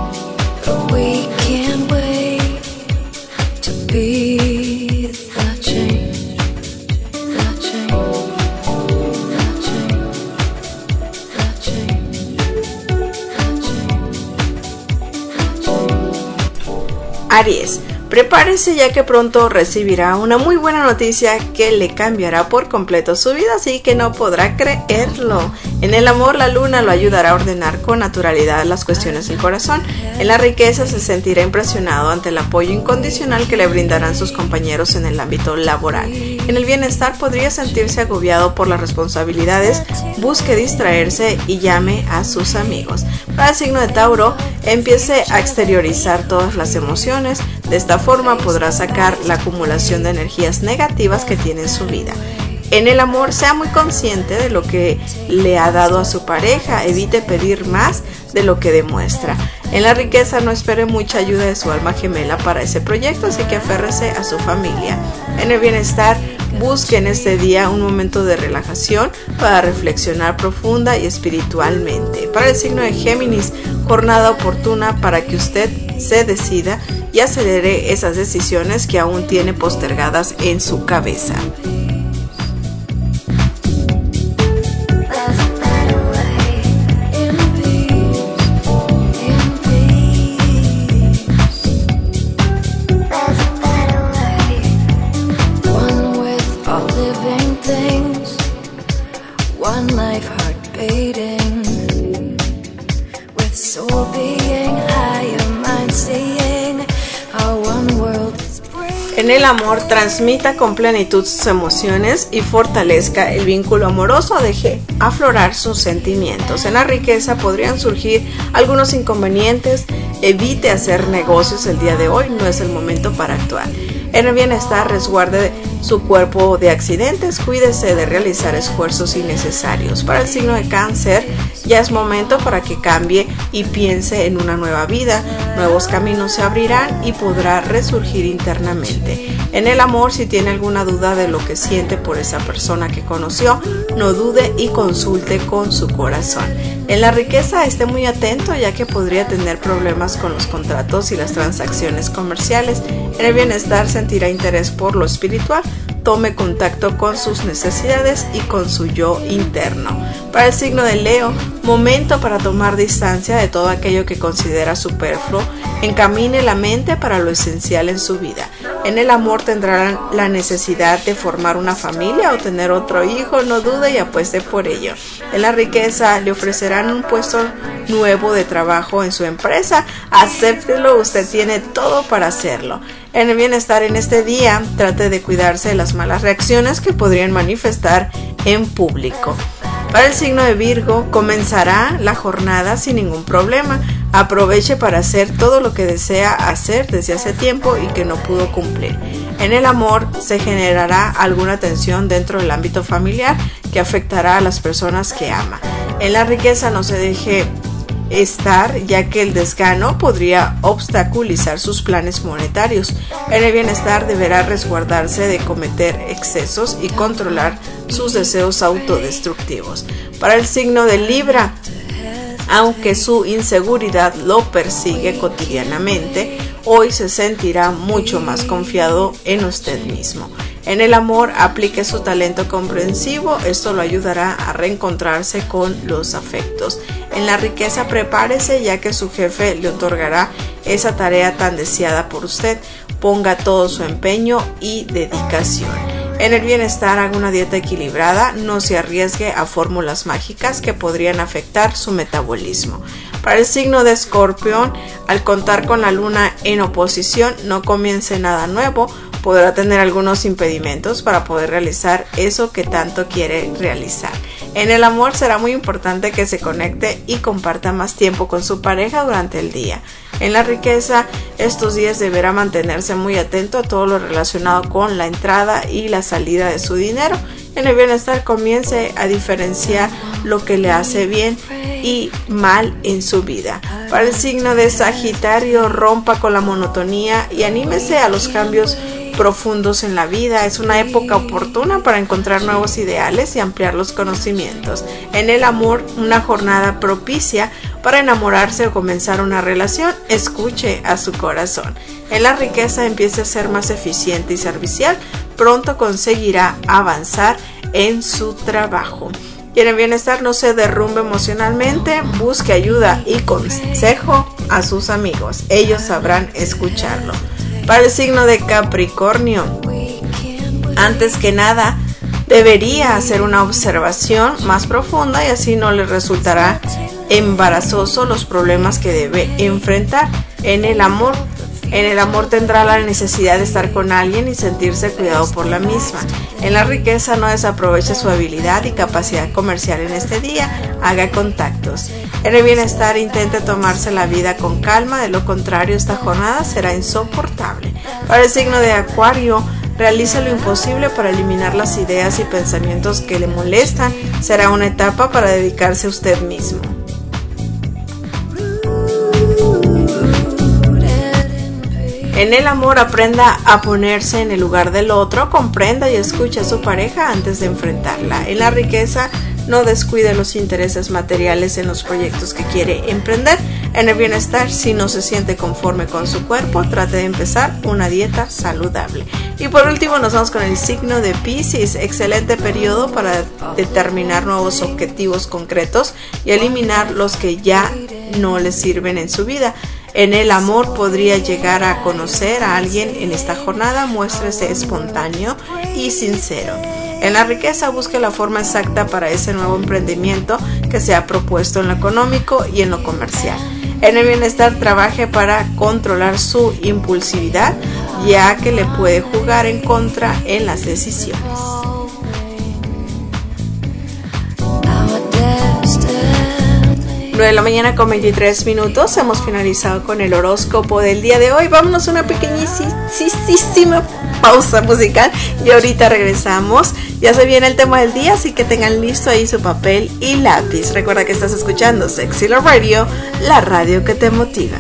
Be the Aries, prepárese ya que pronto recibirá una muy buena noticia que le cambiará por completo su vida, así que no podrá creerlo. En el amor, la luna lo ayudará a ordenar con naturalidad las cuestiones del corazón. En la riqueza, se sentirá impresionado ante el apoyo incondicional que le brindarán sus compañeros en el ámbito laboral. En el bienestar, podría sentirse agobiado por las responsabilidades, busque distraerse y llame a sus amigos. Para el signo de Tauro, empiece a exteriorizar todas las emociones. De esta forma podrá sacar la acumulación de energías negativas que tiene en su vida. En el amor, sea muy consciente de lo que le ha dado a su pareja, evite pedir más de lo que demuestra. En la riqueza, no espere mucha ayuda de su alma gemela para ese proyecto, así que aférrese a su familia. En el bienestar, busque en este día un momento de relajación para reflexionar profunda y espiritualmente. Para el signo de Géminis, jornada oportuna para que usted se decida y acelere esas decisiones que aún tiene postergadas en su cabeza. En el amor, transmita con plenitud sus emociones y fortalezca el vínculo amoroso, deje aflorar sus sentimientos. En la riqueza, podrían surgir algunos inconvenientes, evite hacer negocios el día de hoy, no es el momento para actuar. En el bienestar, resguarde su cuerpo de accidentes, cuídese de realizar esfuerzos innecesarios. Para el signo de Cáncer, ya es momento para que cambie y piense en una nueva vida. Nuevos caminos se abrirán y podrá resurgir internamente. En el amor, si tiene alguna duda de lo que siente por esa persona que conoció, no dude y consulte con su corazón. En la riqueza, esté muy atento ya que podría tener problemas con los contratos y las transacciones comerciales. En el bienestar, sentirá interés por lo espiritual. Tome contacto con sus necesidades y con su yo interno. Para el signo de Leo, momento para tomar distancia de todo aquello que considera superfluo. Encamine la mente para lo esencial en su vida. En el amor, tendrá la necesidad de formar una familia o tener otro hijo, no dude y apueste por ello. En la riqueza, le ofrecerán un puesto nuevo de trabajo en su empresa. Acéptelo, usted tiene todo para hacerlo. En el bienestar, en este día, trate de cuidarse de las malas reacciones que podrían manifestar en público. Para el signo de Virgo, comenzará la jornada sin ningún problema. Aproveche para hacer todo lo que desea hacer desde hace tiempo y que no pudo cumplir. En el amor, se generará alguna tensión dentro del ámbito familiar que afectará a las personas que ama. En la riqueza, no se deje estar, ya que el desgano podría obstaculizar sus planes monetarios. En el bienestar, deberá resguardarse de cometer excesos y controlar sus deseos autodestructivos. Para el signo de Libra, aunque su inseguridad lo persigue cotidianamente, hoy se sentirá mucho más confiado en usted mismo. En el amor, aplique su talento comprensivo, esto lo ayudará a reencontrarse con los afectos. En la riqueza, prepárese ya que su jefe le otorgará esa tarea tan deseada por usted. Ponga todo su empeño y dedicación. En el bienestar, haga una dieta equilibrada, no se arriesgue a fórmulas mágicas que podrían afectar su metabolismo. Para el signo de Escorpión, al contar con la luna en oposición, no comience nada nuevo, podrá tener algunos impedimentos para poder realizar eso que tanto quiere realizar. En el amor, será muy importante que se conecte y comparta más tiempo con su pareja durante el día. En la riqueza, estos días deberá mantenerse muy atento a todo lo relacionado con la entrada y la salida de su dinero. En el bienestar, comience a diferenciar lo que le hace bien y mal en su vida. Para el signo de Sagitario, rompa con la monotonía y anímese a los cambios profundos en la vida. Es una época oportuna para encontrar nuevos ideales y ampliar los conocimientos. En el amor, una jornada propicia para enamorarse o comenzar una relación. Escuche a su corazón. En la riqueza, empiece a ser más eficiente y servicial. Pronto conseguirá avanzar en su trabajo. Y en el bienestar, no se derrumbe emocionalmente, busque ayuda y consejo a sus amigos, ellos sabrán escucharlo. Para el signo de Capricornio, antes que nada debería hacer una observación más profunda y así no le resultará embarazoso los problemas que debe enfrentar. En el amor tendrá la necesidad de estar con alguien y sentirse cuidado por la misma. En la riqueza, no desaproveche su habilidad y capacidad comercial en este día, haga contactos. En el bienestar, intente tomarse la vida con calma, de lo contrario esta jornada será insoportable. Para el signo de Acuario, realice lo imposible para eliminar las ideas y pensamientos que le molestan, será una etapa para dedicarse a usted mismo. En el amor, aprenda a ponerse en el lugar del otro, comprenda y escuche a su pareja antes de enfrentarla. En la riqueza, no descuide los intereses materiales en los proyectos que quiere emprender. En el bienestar, si no se siente conforme con su cuerpo, trate de empezar una dieta saludable. Y por último, nos vamos con el signo de Piscis. Excelente periodo para determinar nuevos objetivos concretos y eliminar los que ya no le sirven en su vida. En el amor, podría llegar a conocer a alguien en esta jornada, muéstrese espontáneo y sincero. En la riqueza, busque la forma exacta para ese nuevo emprendimiento que se ha propuesto en lo económico y en lo comercial. En el bienestar, trabaje para controlar su impulsividad, ya que le puede jugar en contra en las decisiones. 9 de la mañana con 23 minutos. Hemos finalizado con el horóscopo del día de hoy. Vámonos a una pequeñísima pausa musical y ahorita regresamos. Ya se viene el tema del día, así que tengan listo ahí su papel y lápiz. Recuerda que estás escuchando Sexy Love Radio, la radio que te motiva.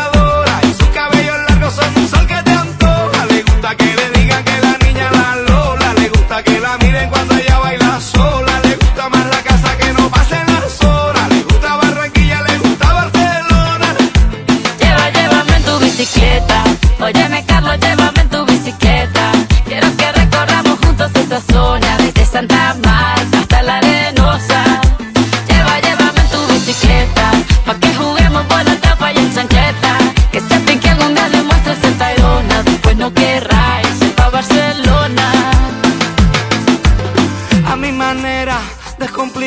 Que le diga que la niña la loca.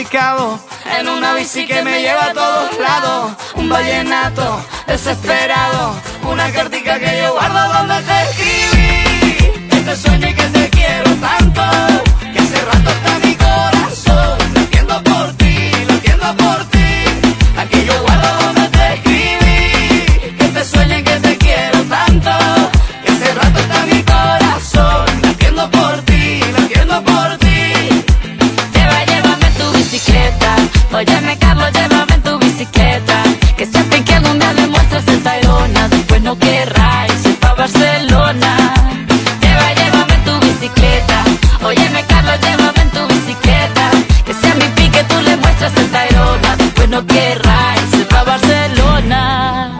embarcado en una bici que me lleva a todos lados. Un vallenato desesperado, una cartica que yo guardo donde te escribí. Que te sueño y que te quiero tanto, que hace rato está mi corazón latiendo por ti, latiendo por ti. Aquí yo guardo donde te escribí. Que te sueño y que te quiero tanto, que hace rato está mi corazón latiendo por ti, latiendo por ti. Llévame en tu bicicleta, óyeme Carlos, llévame en tu bicicleta. Que siempre que un día demuestras el Tayrona, después no querrás irse pa' Barcelona. Llévame en tu bicicleta, óyeme Carlos, llévame en tu bicicleta. Que sea mi pique tú le muestras el Tayrona, después no querrás irse pa' Barcelona.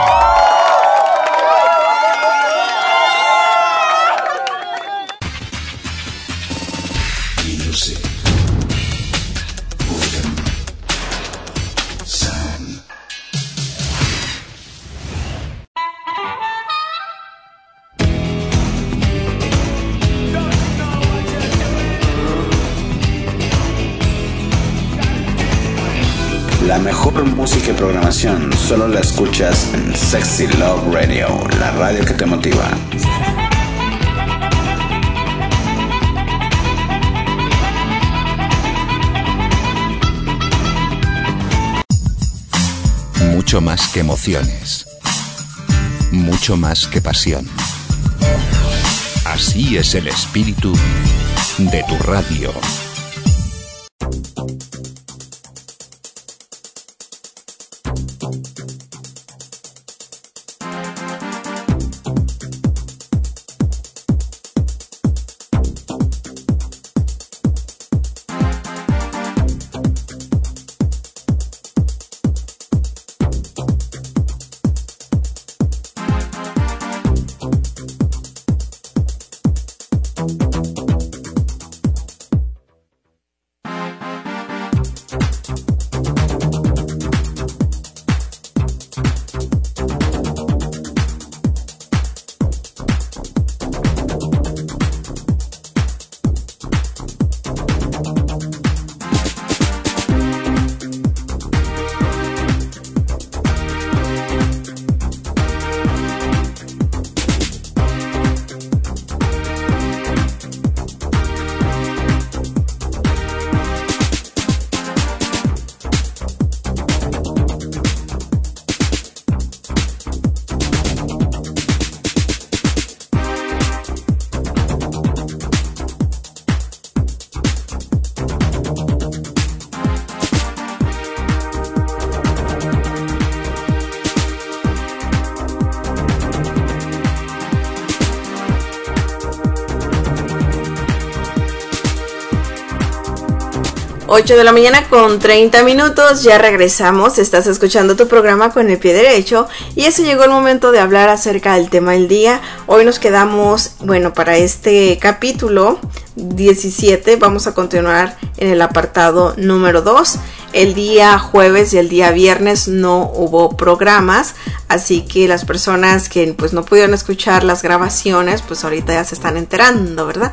La mejor música y programación solo la escuchas en Sexy Love Radio, la radio que te motiva. Mucho más que emociones. Mucho más que pasión. Así es el espíritu de tu radio. Ocho de la mañana con 30 minutos, ya regresamos, estás escuchando tu programa Con el Pie Derecho y eso llegó el momento de hablar acerca del tema del día. Hoy nos quedamos, bueno, para este capítulo 17 vamos a continuar en el apartado número 2. El día jueves y el día viernes no hubo programas, así que las personas que pues no pudieron escuchar las grabaciones, pues ahorita ya se están enterando, ¿verdad?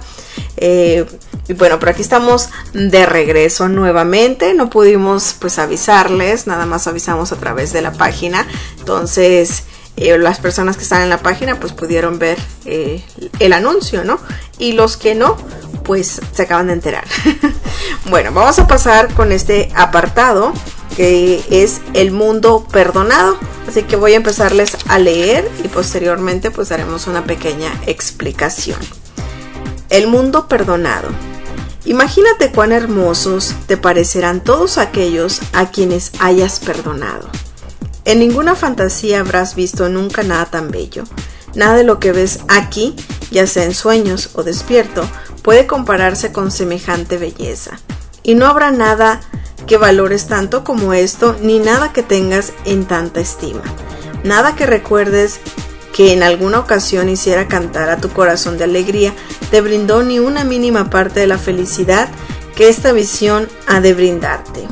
Y bueno, por aquí estamos de regreso nuevamente. No pudimos pues avisarles, nada más avisamos a través de la página. Entonces las personas que están en la página pues pudieron ver el anuncio, ¿no? Y los que no, pues se acaban de enterar. Bueno, vamos a pasar con este apartado que es el mundo perdonado. Así que voy a empezarles a leer y posteriormente pues daremos una pequeña explicación. El mundo perdonado. Imagínate cuán hermosos te parecerán todos aquellos a quienes hayas perdonado. En ninguna fantasía habrás visto nunca nada tan bello. Nada de lo que ves aquí, ya sea en sueños o despierto, puede compararse con semejante belleza. Y no habrá nada que valores tanto como esto, ni nada que tengas en tanta estima. Nada que recuerdes que en alguna ocasión hiciera cantar a tu corazón de alegría, te brindó ni una mínima parte de la felicidad que esta visión ha de brindarte.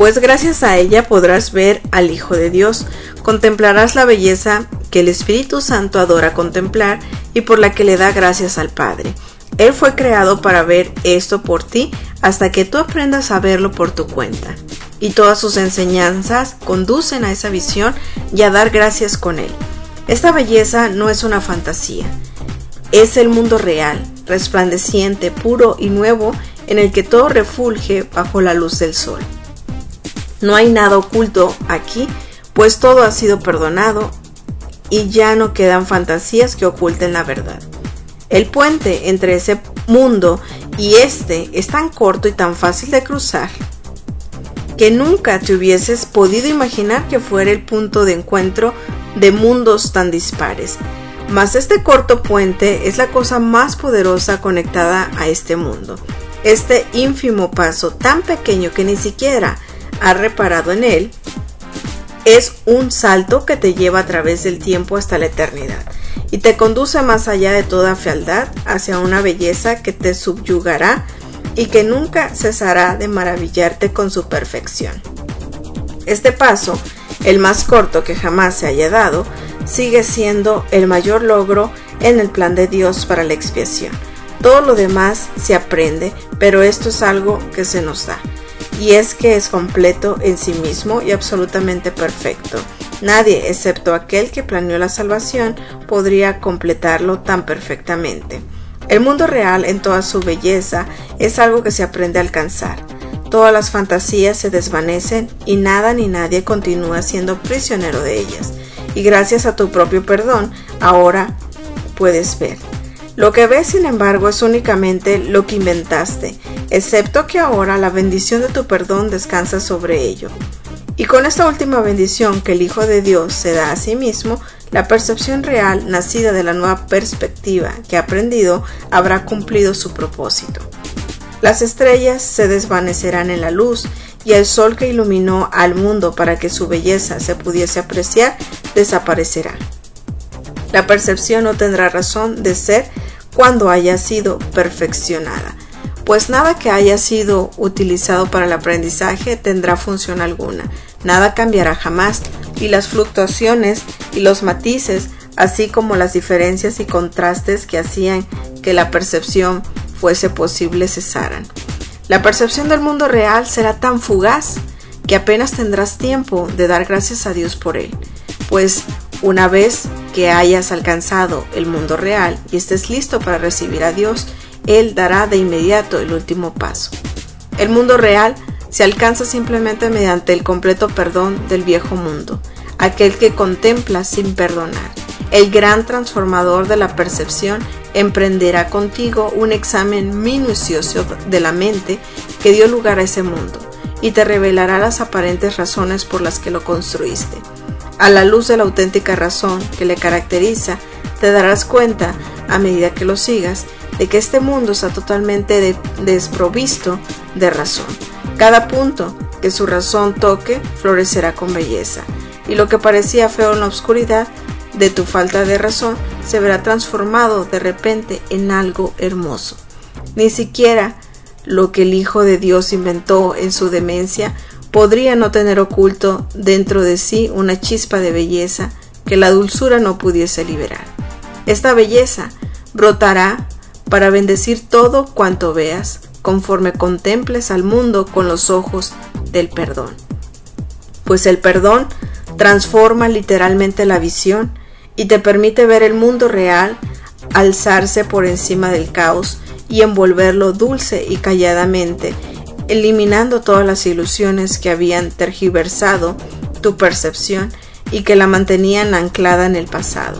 pues gracias a ella podrás ver al Hijo de Dios, contemplarás la belleza que el Espíritu Santo adora contemplar y por la que le da gracias al Padre. Él fue creado para ver esto por ti hasta que tú aprendas a verlo por tu cuenta. Y todas sus enseñanzas conducen a esa visión y a dar gracias con él. Esta belleza no es una fantasía, es el mundo real, resplandeciente, puro y nuevo, en el que todo refulge bajo la luz del sol. No hay nada oculto aquí, pues todo ha sido perdonado y ya no quedan fantasías que oculten la verdad. El puente entre ese mundo y este es tan corto y tan fácil de cruzar que nunca te hubieses podido imaginar que fuera el punto de encuentro de mundos tan dispares. Mas este corto puente es la cosa más poderosa conectada a este mundo. Este ínfimo paso tan pequeño que ni siquiera has reparado en él es un salto que te lleva a través del tiempo hasta la eternidad y te conduce más allá de toda fealdad hacia una belleza que te subyugará y que nunca cesará de maravillarte con su perfección. Este paso, el más corto que jamás se haya dado, sigue siendo el mayor logro en el plan de Dios para la expiación. Todo lo demás se aprende, pero esto es algo que se nos da, y es que es completo en sí mismo y absolutamente perfecto. Nadie, excepto aquel que planeó la salvación, podría completarlo tan perfectamente. El mundo real en toda su belleza es algo que se aprende a alcanzar. Todas las fantasías se desvanecen y nada ni nadie continúa siendo prisionero de ellas. Y gracias a tu propio perdón, ahora puedes ver. Lo que ves, sin embargo, es únicamente lo que inventaste, excepto que ahora la bendición de tu perdón descansa sobre ello. Y con esta última bendición que el Hijo de Dios se da a sí mismo, la percepción real, nacida de la nueva perspectiva que ha aprendido, habrá cumplido su propósito. Las estrellas se desvanecerán en la luz y el sol que iluminó al mundo para que su belleza se pudiese apreciar desaparecerá. La percepción no tendrá razón de ser cuando haya sido perfeccionada, pues nada que haya sido utilizado para el aprendizaje tendrá función alguna. Nada cambiará jamás, y las fluctuaciones y los matices, así como las diferencias y contrastes que hacían que la percepción fuese posible, cesaran. La percepción del mundo real será tan fugaz que apenas tendrás tiempo de dar gracias a Dios por él, pues una vez que hayas alcanzado el mundo real y estés listo para recibir a Dios, Él dará de inmediato el último paso. El mundo real se alcanza simplemente mediante el completo perdón del viejo mundo, aquel que contempla sin perdonar. El gran transformador de la percepción emprenderá contigo un examen minucioso de la mente que dio lugar a ese mundo y te revelará las aparentes razones por las que lo construiste. A la luz de la auténtica razón que le caracteriza, te darás cuenta, a medida que lo sigas, de que este mundo está totalmente desprovisto de razón. Cada punto que su razón toque florecerá con belleza, y lo que parecía feo en la oscuridad de tu falta de razón se verá transformado de repente en algo hermoso. Ni siquiera lo que el Hijo de Dios inventó en su demencia podría no tener oculto dentro de sí una chispa de belleza que la dulzura no pudiese liberar. Esta belleza brotará para bendecir todo cuanto veas, conforme contemples al mundo con los ojos del perdón. Pues el perdón transforma literalmente la visión y te permite ver el mundo real alzarse por encima del caos y envolverlo dulce y calladamente, eliminando todas las ilusiones que habían tergiversado tu percepción y que la mantenían anclada en el pasado.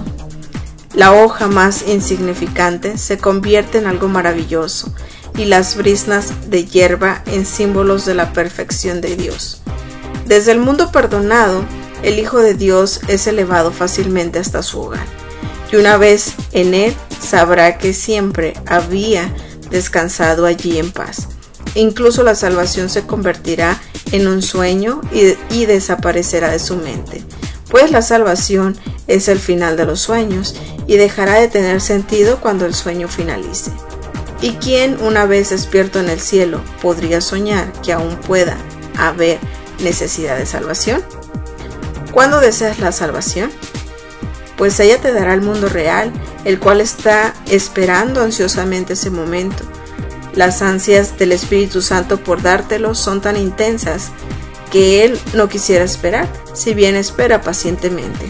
La hoja más insignificante se convierte en algo maravilloso y las briznas de hierba en símbolos de la perfección de Dios. Desde el mundo perdonado, el Hijo de Dios es elevado fácilmente hasta su hogar, y una vez en él sabrá que siempre había descansado allí en paz. Incluso la salvación se convertirá en un sueño y desaparecerá de su mente, pues la salvación es el final de los sueños y dejará de tener sentido cuando el sueño finalice. ¿Y quién, una vez despierto en el cielo, podría soñar que aún pueda haber necesidad de salvación. ¿Cuándo deseas la salvación? Pues ella te dará el mundo real, el cual está esperando ansiosamente ese momento. Las ansias del Espíritu Santo por dártelo son tan intensas que Él no quisiera esperar, si bien espera pacientemente.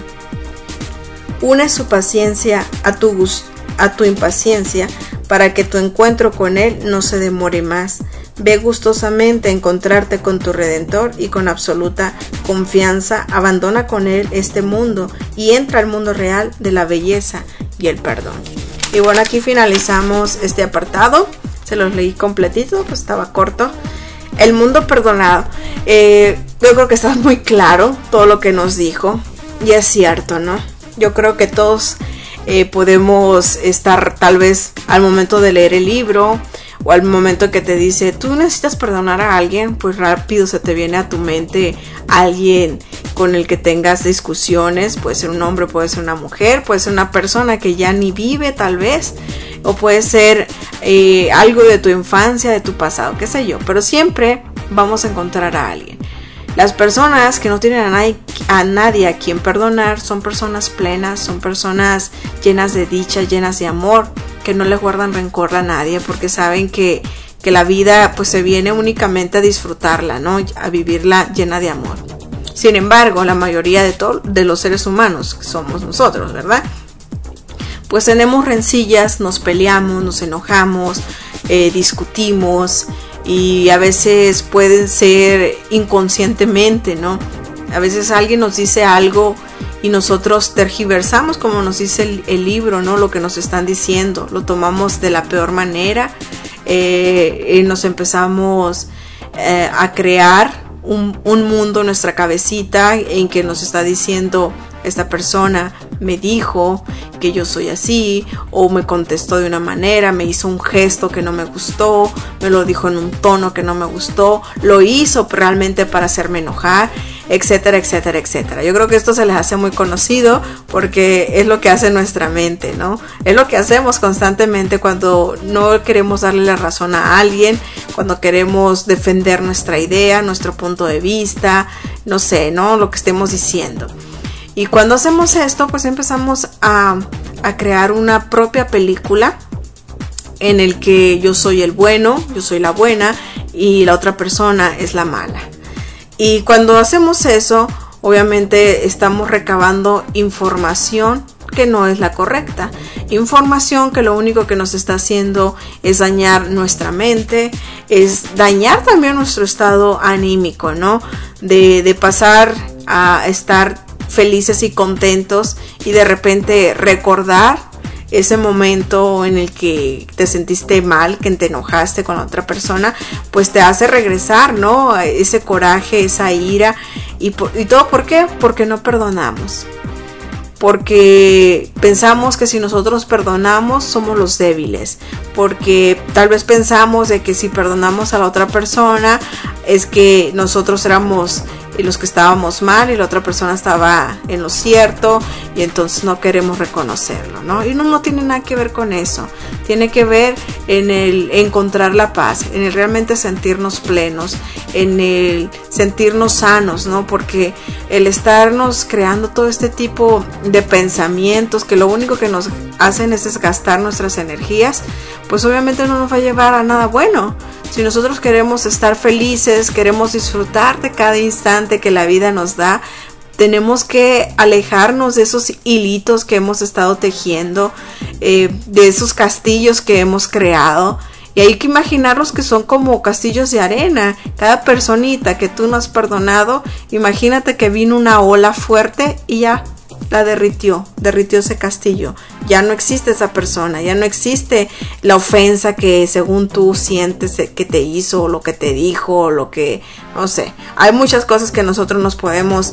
Une su paciencia a tu impaciencia para que tu encuentro con Él no se demore más. Ve gustosamente a encontrarte con tu Redentor y con absoluta confianza abandona con Él este mundo y entra al mundo real de la belleza y el perdón. Y bueno, aquí finalizamos este apartado. Se los leí completito, pues estaba corto. El mundo perdonado. Yo creo que está muy claro todo lo que nos dijo. Y es cierto, ¿no? Yo creo que todos podemos estar tal vez al momento de leer el libro o al momento que te dice tú necesitas perdonar a alguien, pues rápido se te viene a tu mente alguien con el que tengas discusiones. Puede ser un hombre, puede ser una mujer, puede ser una persona que ya ni vive tal vez, o puede ser algo de tu infancia, de tu pasado, qué sé yo, pero siempre vamos a encontrar a alguien. Las personas que no tienen a nadie a quien perdonar son personas plenas, son personas llenas de dicha, llenas de amor, que no les guardan rencor a nadie porque saben que la vida pues se viene únicamente a disfrutarla, ¿no? A vivirla llena de amor. Sin embargo, la mayoría de los seres humanos, que somos nosotros, ¿verdad? Pues tenemos rencillas, nos peleamos, nos enojamos, discutimos. Y a veces pueden ser inconscientemente, ¿no? A veces alguien nos dice algo y nosotros tergiversamos, como nos dice el libro, ¿no? Lo que nos están diciendo, lo tomamos de la peor manera. Nos empezamos a crear un mundo en nuestra cabecita en que nos está diciendo esta persona me dijo que yo soy así, o me contestó de una manera, me hizo un gesto que no me gustó, me lo dijo en un tono que no me gustó, lo hizo realmente para hacerme enojar, etcétera, etcétera, etcétera. Yo creo que esto se les hace muy conocido porque es lo que hace nuestra mente, ¿no? Es lo que hacemos constantemente cuando no queremos darle la razón a alguien, cuando queremos defender nuestra idea, nuestro punto de vista, no sé, ¿no? Lo que estemos diciendo. Y cuando hacemos esto, pues empezamos a crear una propia película en el que yo soy el bueno, yo soy la buena y la otra persona es la mala. Y cuando hacemos eso, obviamente estamos recabando información que no es la correcta. Información que lo único que nos está haciendo es dañar nuestra mente, es dañar también nuestro estado anímico, ¿no? De pasar a estar felices y contentos y de repente recordar ese momento en el que te sentiste mal, que te enojaste con otra persona, pues te hace regresar, ¿no? Ese coraje, esa ira y todo. ¿Por qué? Porque no perdonamos. Porque pensamos que si nosotros perdonamos somos los débiles, porque tal vez pensamos de que si perdonamos a la otra persona es que nosotros éramos los que estábamos mal y la otra persona estaba en lo cierto y entonces no queremos reconocerlo, ¿no? Y no tiene nada que ver con eso. Tiene que ver en el encontrar la paz, en el realmente sentirnos plenos, en el sentirnos sanos, ¿no? Porque el estarnos creando todo este tipo de pensamientos que lo único que nos hacen es desgastar nuestras energías, pues obviamente no nos va a llevar a nada bueno. Si nosotros queremos estar felices, queremos disfrutar de cada instante que la vida nos da, tenemos que alejarnos de esos hilitos que hemos estado tejiendo, de esos castillos que hemos creado. Y hay que imaginarlos que son como castillos de arena. Cada personita que tú no has perdonado, imagínate que vino una ola fuerte y ya la derritió ese castillo. Ya no existe esa persona, ya no existe la ofensa que según tú sientes que te hizo, o lo que te dijo, o lo que, no sé. Hay muchas cosas que nosotros nos podemos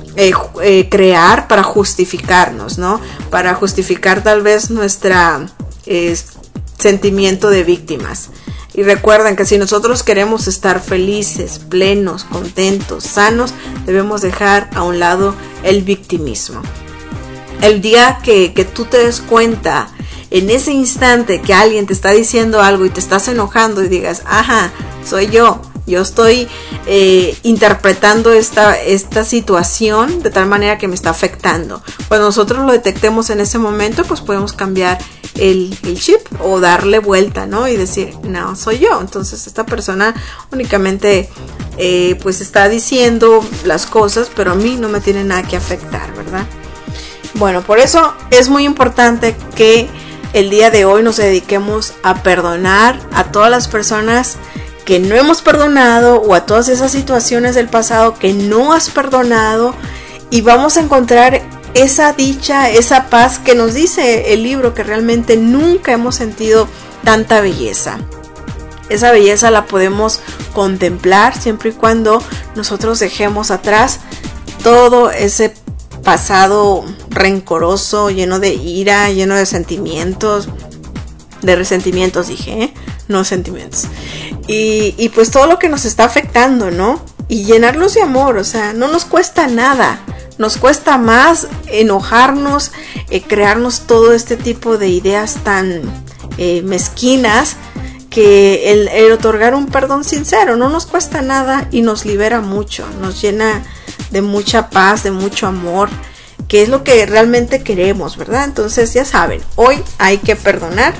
crear para justificarnos, ¿no? Para justificar tal vez nuestra sentimiento de víctimas. Y recuerden que si nosotros queremos estar felices, plenos, contentos, sanos, debemos dejar a un lado el victimismo. El día que tú te des cuenta, en ese instante que alguien te está diciendo algo y te estás enojando y digas, ajá, soy yo, Yo estoy interpretando esta situación de tal manera que me está afectando. Cuando nosotros lo detectemos en ese momento, pues podemos cambiar el chip o darle vuelta, ¿no? Y decir, no, soy yo. Entonces esta persona únicamente pues está diciendo las cosas, pero a mí no me tiene nada que afectar, ¿verdad? Bueno, por eso es muy importante que el día de hoy nos dediquemos a perdonar a todas las personas que no hemos perdonado, o a todas esas situaciones del pasado que no has perdonado, y vamos a encontrar esa dicha, esa paz que nos dice el libro, que realmente nunca hemos sentido tanta belleza. Esa belleza la podemos contemplar siempre y cuando nosotros dejemos atrás todo ese pasado rencoroso, lleno de ira, lleno de sentimientos, de resentimientos dije, no sentimientos, y pues todo lo que nos está afectando, ¿no? Y llenarlos de amor, o sea, no nos cuesta nada, nos cuesta más enojarnos, crearnos todo este tipo de ideas tan mezquinas, que el otorgar un perdón sincero no nos cuesta nada y nos libera mucho, nos llena de mucha paz, de mucho amor, que es lo que realmente queremos, ¿verdad? Entonces ya saben, hoy hay que perdonar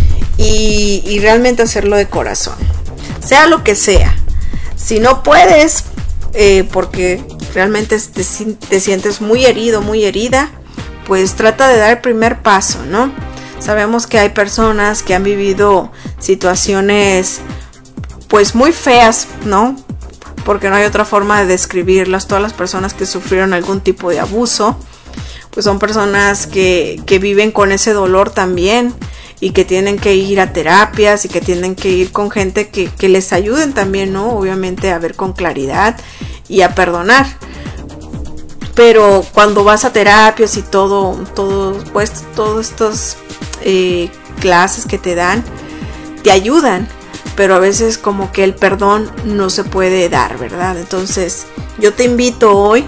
y realmente hacerlo de corazón, sea lo que sea. Si no puedes, porque realmente te sientes muy herido, muy herida, pues trata de dar el primer paso, ¿no? Sabemos que hay personas que han vivido situaciones pues muy feas, ¿no? Porque no hay otra forma de describirlas. Todas las personas que sufrieron algún tipo de abuso, pues son personas que viven con ese dolor también, y que tienen que ir a terapias y que tienen que ir con gente que les ayuden también, ¿no? Obviamente a ver con claridad y a perdonar. Pero cuando vas a terapias y todo pues todas estas clases que te dan, te ayudan, pero a veces como que el perdón no se puede dar, ¿verdad? Entonces yo te invito hoy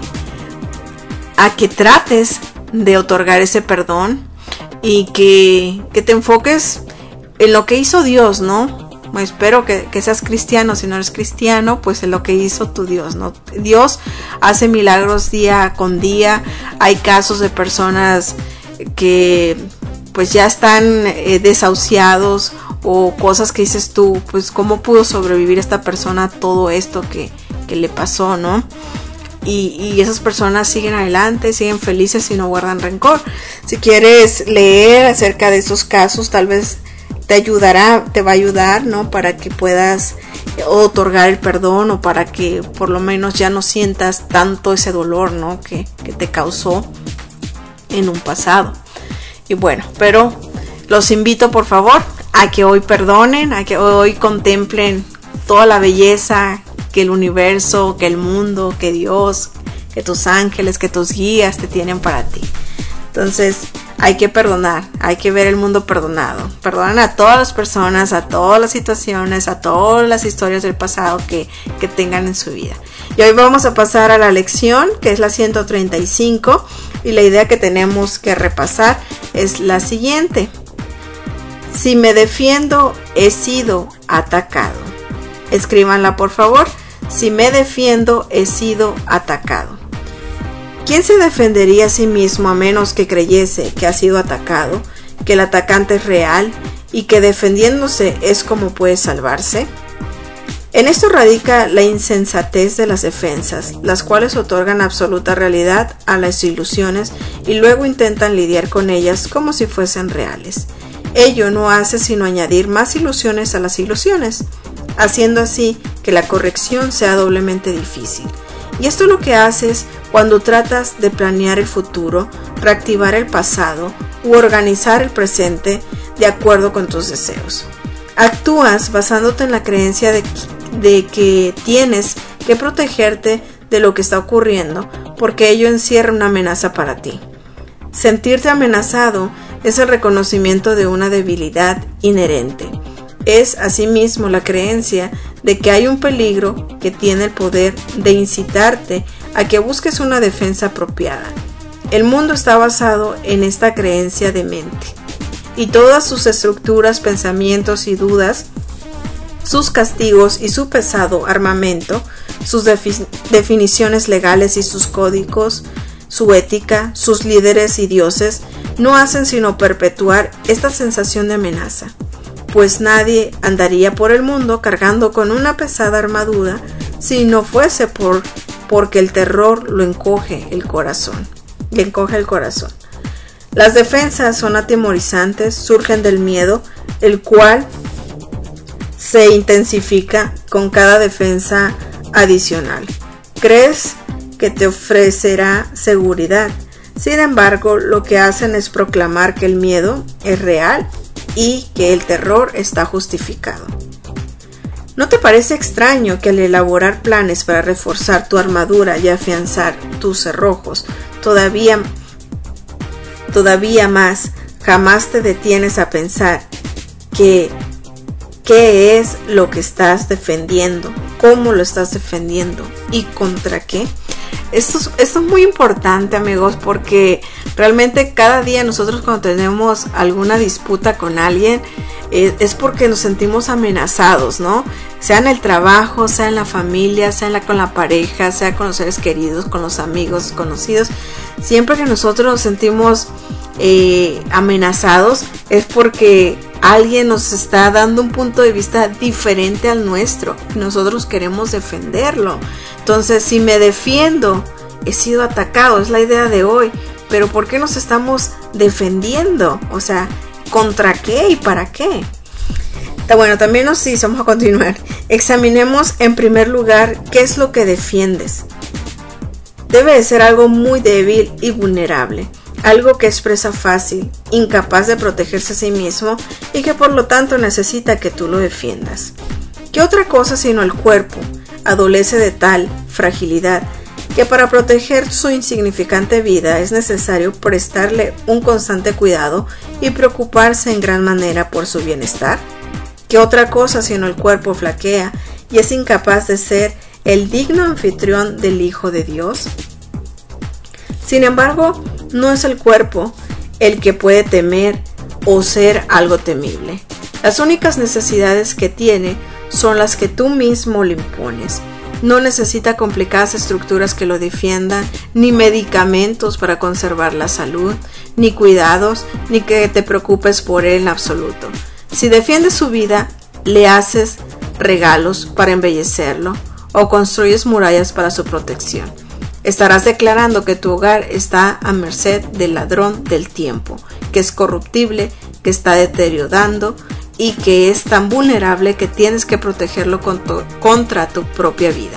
a que trates de otorgar ese perdón y que te enfoques en lo que hizo Dios, ¿no? Espero que seas cristiano. Si no eres cristiano, pues en lo que hizo tu Dios, ¿no? Dios hace milagros día con día. Hay casos de personas que pues ya están desahuciados, o cosas que dices tú, pues cómo pudo sobrevivir esta persona a todo esto que le pasó, ¿no? Y esas personas siguen adelante, siguen felices y no guardan rencor. Si quieres leer acerca de esos casos, tal vez te va a ayudar, ¿no? Para que puedas otorgar el perdón, o para que por lo menos ya no sientas tanto ese dolor, ¿no? Que te causó en un pasado. Y bueno, pero los invito por favor a que hoy perdonen, a que hoy contemplen toda la belleza que el universo, que el mundo, que Dios, que tus ángeles, que tus guías te tienen para ti. Entonces hay que perdonar, hay que ver el mundo perdonado. Perdonan a todas las personas, a todas las situaciones, a todas las historias del pasado que tengan en su vida. Y hoy vamos a pasar a la lección, que es la 135, y la idea que tenemos que repasar es la siguiente. Si me defiendo, he sido atacado. Escríbanla por favor. Si me defiendo, he sido atacado. ¿Quién se defendería a sí mismo a menos que creyese que ha sido atacado, que el atacante es real y que defendiéndose es como puede salvarse? En esto radica la insensatez de las defensas, las cuales otorgan absoluta realidad a las ilusiones y luego intentan lidiar con ellas como si fuesen reales. Ello no hace sino añadir más ilusiones a las ilusiones, haciendo así que la corrección sea doblemente difícil. Y esto es lo que haces cuando tratas de planear el futuro, reactivar el pasado u organizar el presente de acuerdo con tus deseos. Actúas basándote en la creencia de que tienes que protegerte de lo que está ocurriendo, porque ello encierra una amenaza para ti. Sentirte amenazado es el reconocimiento de una debilidad inherente. Es asimismo la creencia de que hay un peligro que tiene el poder de incitarte a que busques una defensa apropiada. El mundo está basado en esta creencia de mente, y todas sus estructuras, pensamientos y dudas sus castigos y su pesado armamento, sus definiciones legales y sus códigos, su ética, sus líderes y dioses, no hacen sino perpetuar esta sensación de amenaza, pues nadie andaría por el mundo cargando con una pesada armadura si no fuese porque el terror le encoge el corazón. Las defensas son atemorizantes, surgen del miedo, el cual se intensifica con cada defensa adicional. Crees que te ofrecerá seguridad. Sin embargo, lo que hacen es proclamar que el miedo es real y que el terror está justificado. ¿No te parece extraño que al elaborar planes para reforzar tu armadura y afianzar tus cerrojos, todavía más, jamás te detienes a pensar qué es lo que estás defendiendo, cómo lo estás defendiendo y contra qué? Esto es muy importante, amigos, porque realmente cada día nosotros cuando tenemos alguna disputa con alguien es porque nos sentimos amenazados, ¿no? Sea en el trabajo, sea en la familia, sea con la pareja, sea con los seres queridos, con los amigos, conocidos. Siempre que nosotros nos sentimos amenazados es porque alguien nos está dando un punto de vista diferente al nuestro y nosotros queremos defenderlo. Entonces, si me defiendo, he sido atacado, es la idea de hoy. Pero ¿por qué nos estamos defendiendo? O sea, ¿contra qué y para qué? Bueno, también vamos a continuar. Examinemos en primer lugar qué es lo que defiendes. Debe de ser algo muy débil y vulnerable, algo que expresa fácil, incapaz de protegerse a sí mismo y que por lo tanto necesita que tú lo defiendas. ¿Qué otra cosa sino el cuerpo adolece de tal fragilidad que para proteger su insignificante vida es necesario prestarle un constante cuidado y preocuparse en gran manera por su bienestar? ¿Qué otra cosa sino el cuerpo flaquea y es incapaz de ser el digno anfitrión del Hijo de Dios? Sin embargo, no es el cuerpo el que puede temer o ser algo temible. Las únicas necesidades que tiene son las que tú mismo le impones. No necesita complicadas estructuras que lo defiendan, ni medicamentos para conservar la salud, ni cuidados, ni que te preocupes por él en absoluto. Si defiendes su vida, le haces regalos para embellecerlo o construyes murallas para su protección. Estarás declarando que tu hogar está a merced del ladrón del tiempo, que es corruptible, que está deteriorando y que es tan vulnerable que tienes que protegerlo contra tu propia vida.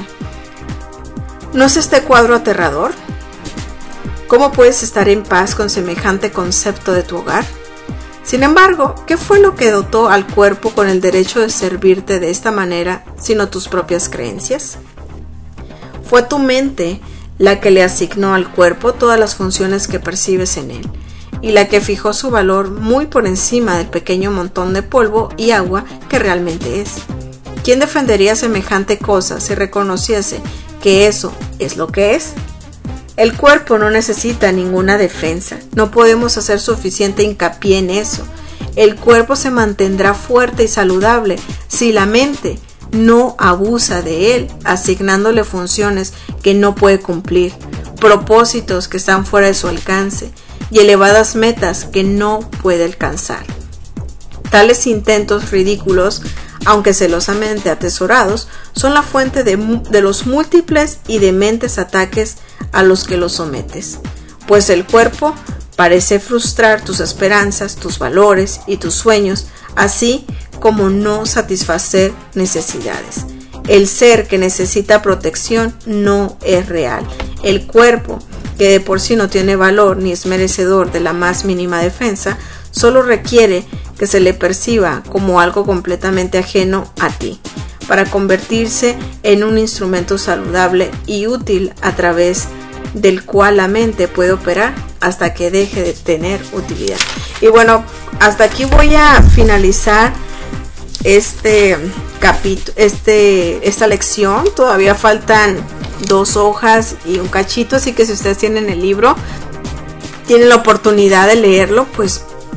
¿No es este cuadro aterrador? ¿Cómo puedes estar en paz con semejante concepto de tu hogar? Sin embargo, ¿qué fue lo que dotó al cuerpo con el derecho de servirte de esta manera, sino tus propias creencias? Fue tu mente la que le asignó al cuerpo todas las funciones que percibes en él, y la que fijó su valor muy por encima del pequeño montón de polvo y agua que realmente es. ¿Quién defendería semejante cosa si reconociese que eso es lo que es? El cuerpo no necesita ninguna defensa, no podemos hacer suficiente hincapié en eso. El cuerpo se mantendrá fuerte y saludable si la mente no abusa de él, asignándole funciones que no puede cumplir, propósitos que están fuera de su alcance y elevadas metas que no puede alcanzar. Tales intentos ridículos, aunque celosamente atesorados, son la fuente de los múltiples y dementes ataques a los que los sometes, pues el cuerpo parece frustrar tus esperanzas, tus valores y tus sueños, así como no satisfacer necesidades. El ser que necesita protección no es real. El cuerpo, que de por sí no tiene valor ni es merecedor de la más mínima defensa, solo requiere que se le perciba como algo completamente ajeno a ti, para convertirse en un instrumento saludable y útil a través del cual la mente puede operar hasta que deje de tener utilidad. Y bueno, hasta aquí voy a finalizar este capítulo, esta lección. Todavía faltan 2 hojas y un cachito, así que si ustedes tienen el libro, tienen la oportunidad de leerlo, pues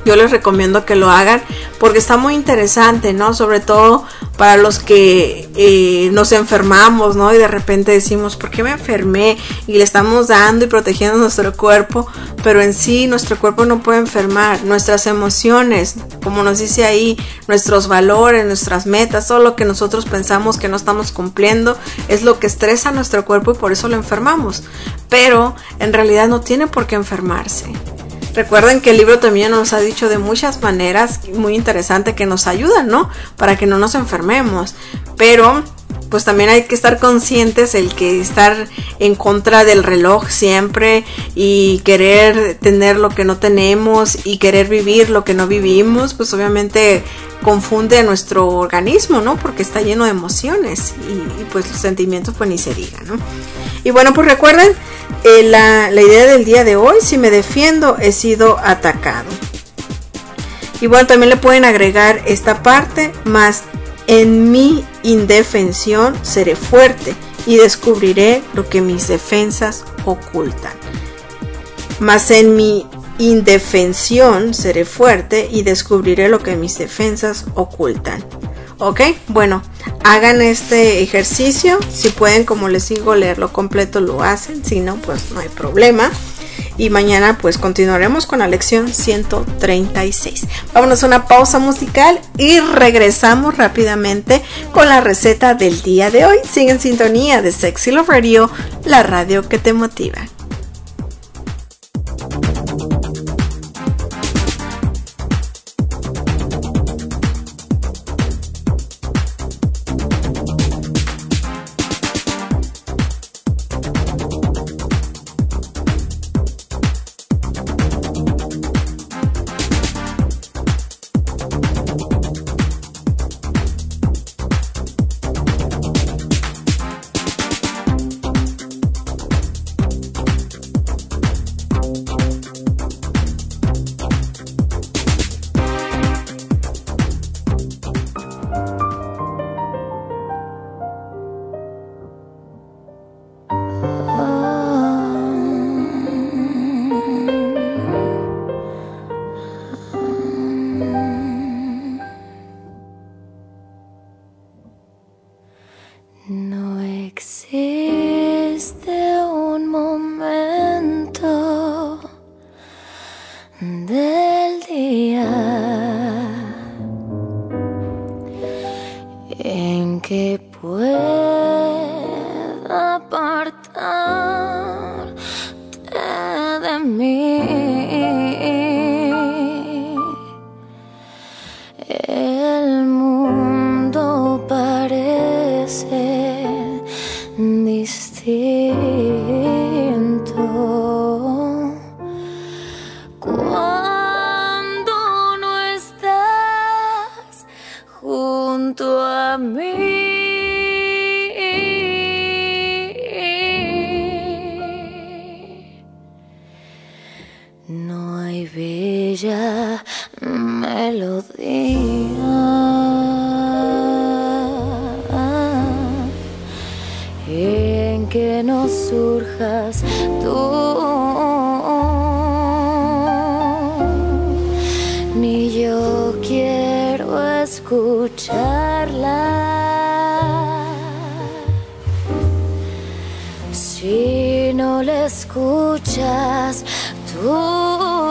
Yo les recomiendo que lo hagan porque está muy interesante, ¿no? Sobre todo para los que nos enfermamos, ¿no? Y de repente decimos, ¿por qué me enfermé? Y le estamos dando y protegiendo nuestro cuerpo, pero en sí nuestro cuerpo no puede enfermar. Nuestras emociones, como nos dice ahí, nuestros valores, nuestras metas, todo lo que nosotros pensamos que no estamos cumpliendo es lo que estresa a nuestro cuerpo y por eso lo enfermamos. Pero en realidad no tiene por qué enfermarse. Recuerden que el libro también nos ha dicho de muchas maneras muy interesantes que nos ayudan, ¿no? Para que no nos enfermemos. Pero pues también hay que estar conscientes el que estar en contra del reloj siempre y querer tener lo que no tenemos y querer vivir lo que no vivimos, pues obviamente confunde a nuestro organismo, ¿no? Porque está lleno de emociones y pues los sentimientos pues ni se digan, ¿no? Y bueno, pues recuerden la idea del día de hoy: si me defiendo, he sido atacado. Y bueno, también le pueden agregar esta parte: más en mi indefensión seré fuerte y descubriré lo que mis defensas ocultan. Más en mi indefensión seré fuerte y descubriré lo que mis defensas ocultan. Ok, bueno, hagan este ejercicio. Si pueden, como les digo, leerlo completo, lo hacen. Si no, pues no hay problema. Y mañana pues continuaremos con la lección 136. Vámonos a una pausa musical y regresamos rápidamente con la receta del día de hoy. Sigue en sintonía de Sexy Love Radio, la radio que te motiva. No existe un momento del día en que pueda apartarte de mí. El mundo parece distinto cuando no estás junto a mí. No hay bella melodía en que no surjas tú, ni yo quiero escucharla. Si no la escuchas tú.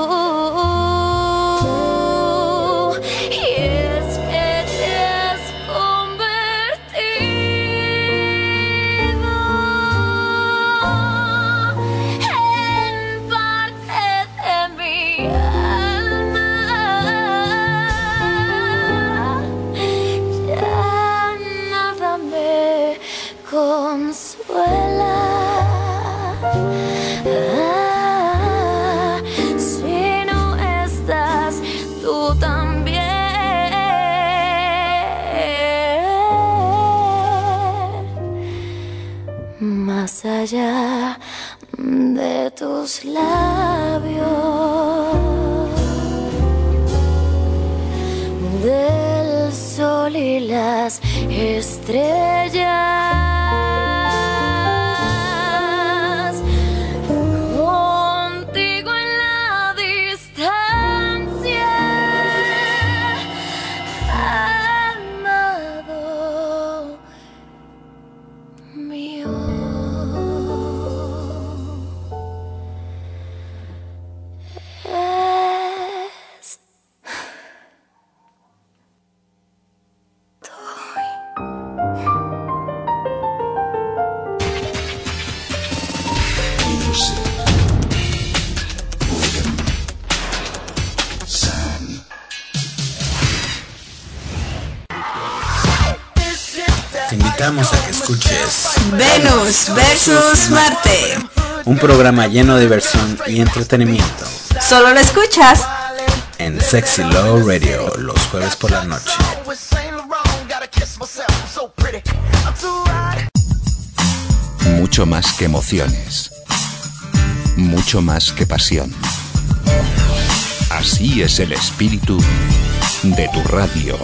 Más allá de tus labios, del sol y las estrellas, contigo en la distancia. Te invitamos a que escuches Venus versus Marte, un programa lleno de diversión y entretenimiento. Solo lo escuchas en Sexy Love Radio los jueves por la noche. Mucho más que emociones. Mucho más que pasión. Así es el espíritu de tu radio.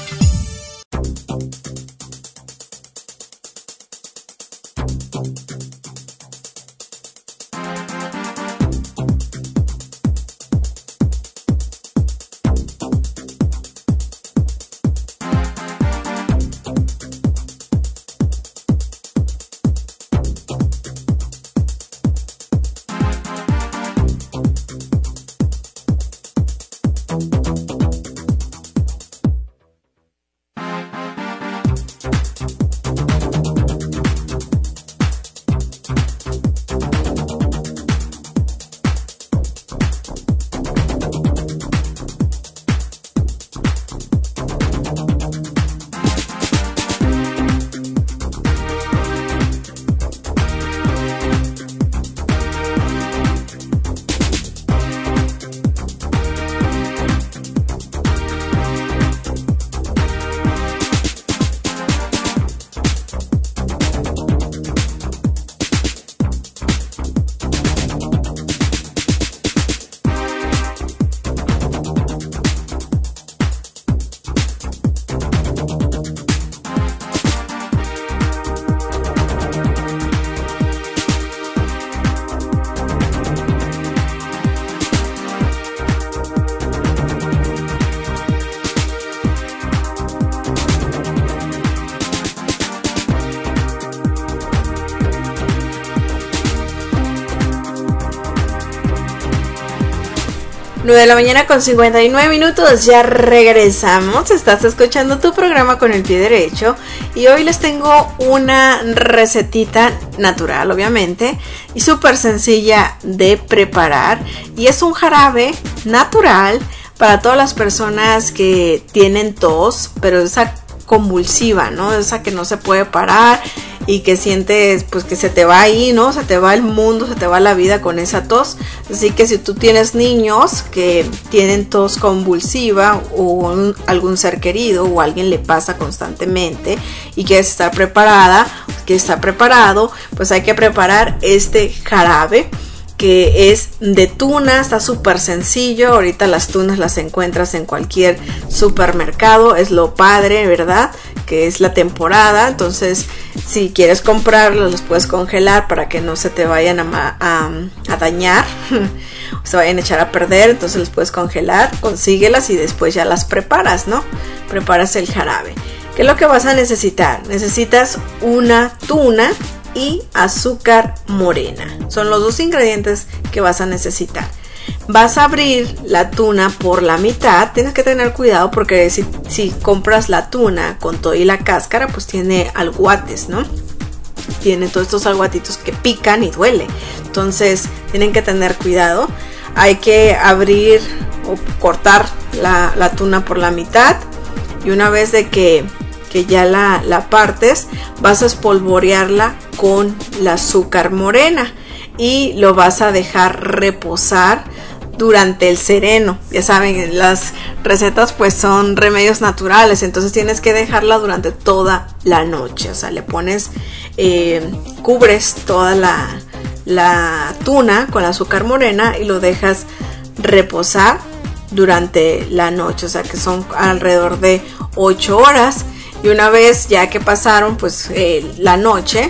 De la mañana con 59 minutos, ya regresamos. Estás escuchando tu programa Con el Pie Derecho y hoy les tengo una recetita natural, obviamente, y súper sencilla de preparar, y es un jarabe natural para todas las personas que tienen tos, pero esa convulsiva, ¿no? Esa que no se puede parar y que sientes pues que se te va ahí, ¿no? Se te va el mundo, se te va la vida con esa tos. Así que si tú tienes niños que tienen tos convulsiva o algún ser querido o alguien le pasa constantemente y quieres estar preparada, que está preparado, pues hay que preparar este jarabe que es de tuna. Está súper sencillo. Ahorita las tunas las encuentras en cualquier supermercado, es lo padre, ¿verdad? Que es la temporada. Entonces si quieres comprarlas, las puedes congelar para que no se te vayan a dañar o se vayan a echar a perder. Entonces las puedes congelar, consíguelas y después ya las preparas, ¿no? Preparas el jarabe. ¿Qué es lo que vas a necesitar? Necesitas una tuna y azúcar morena. Son los dos ingredientes que vas a necesitar. Vas a abrir la tuna por la mitad. Tienes que tener cuidado porque si compras la tuna con todo y la cáscara, pues tiene alguates, ¿no? Tiene todos estos alguatitos que pican y duele. Entonces tienen que tener cuidado. Hay que abrir o cortar la tuna por la mitad, y una vez de que ya la partes, vas a espolvorearla con la azúcar morena y lo vas a dejar reposar durante el sereno. Ya saben, las recetas pues son remedios naturales, entonces tienes que dejarla durante toda la noche. O sea, le pones, cubres toda la tuna con la azúcar morena y lo dejas reposar durante la noche. O sea, que son alrededor de 8 horas. Y una vez ya que pasaron pues la noche,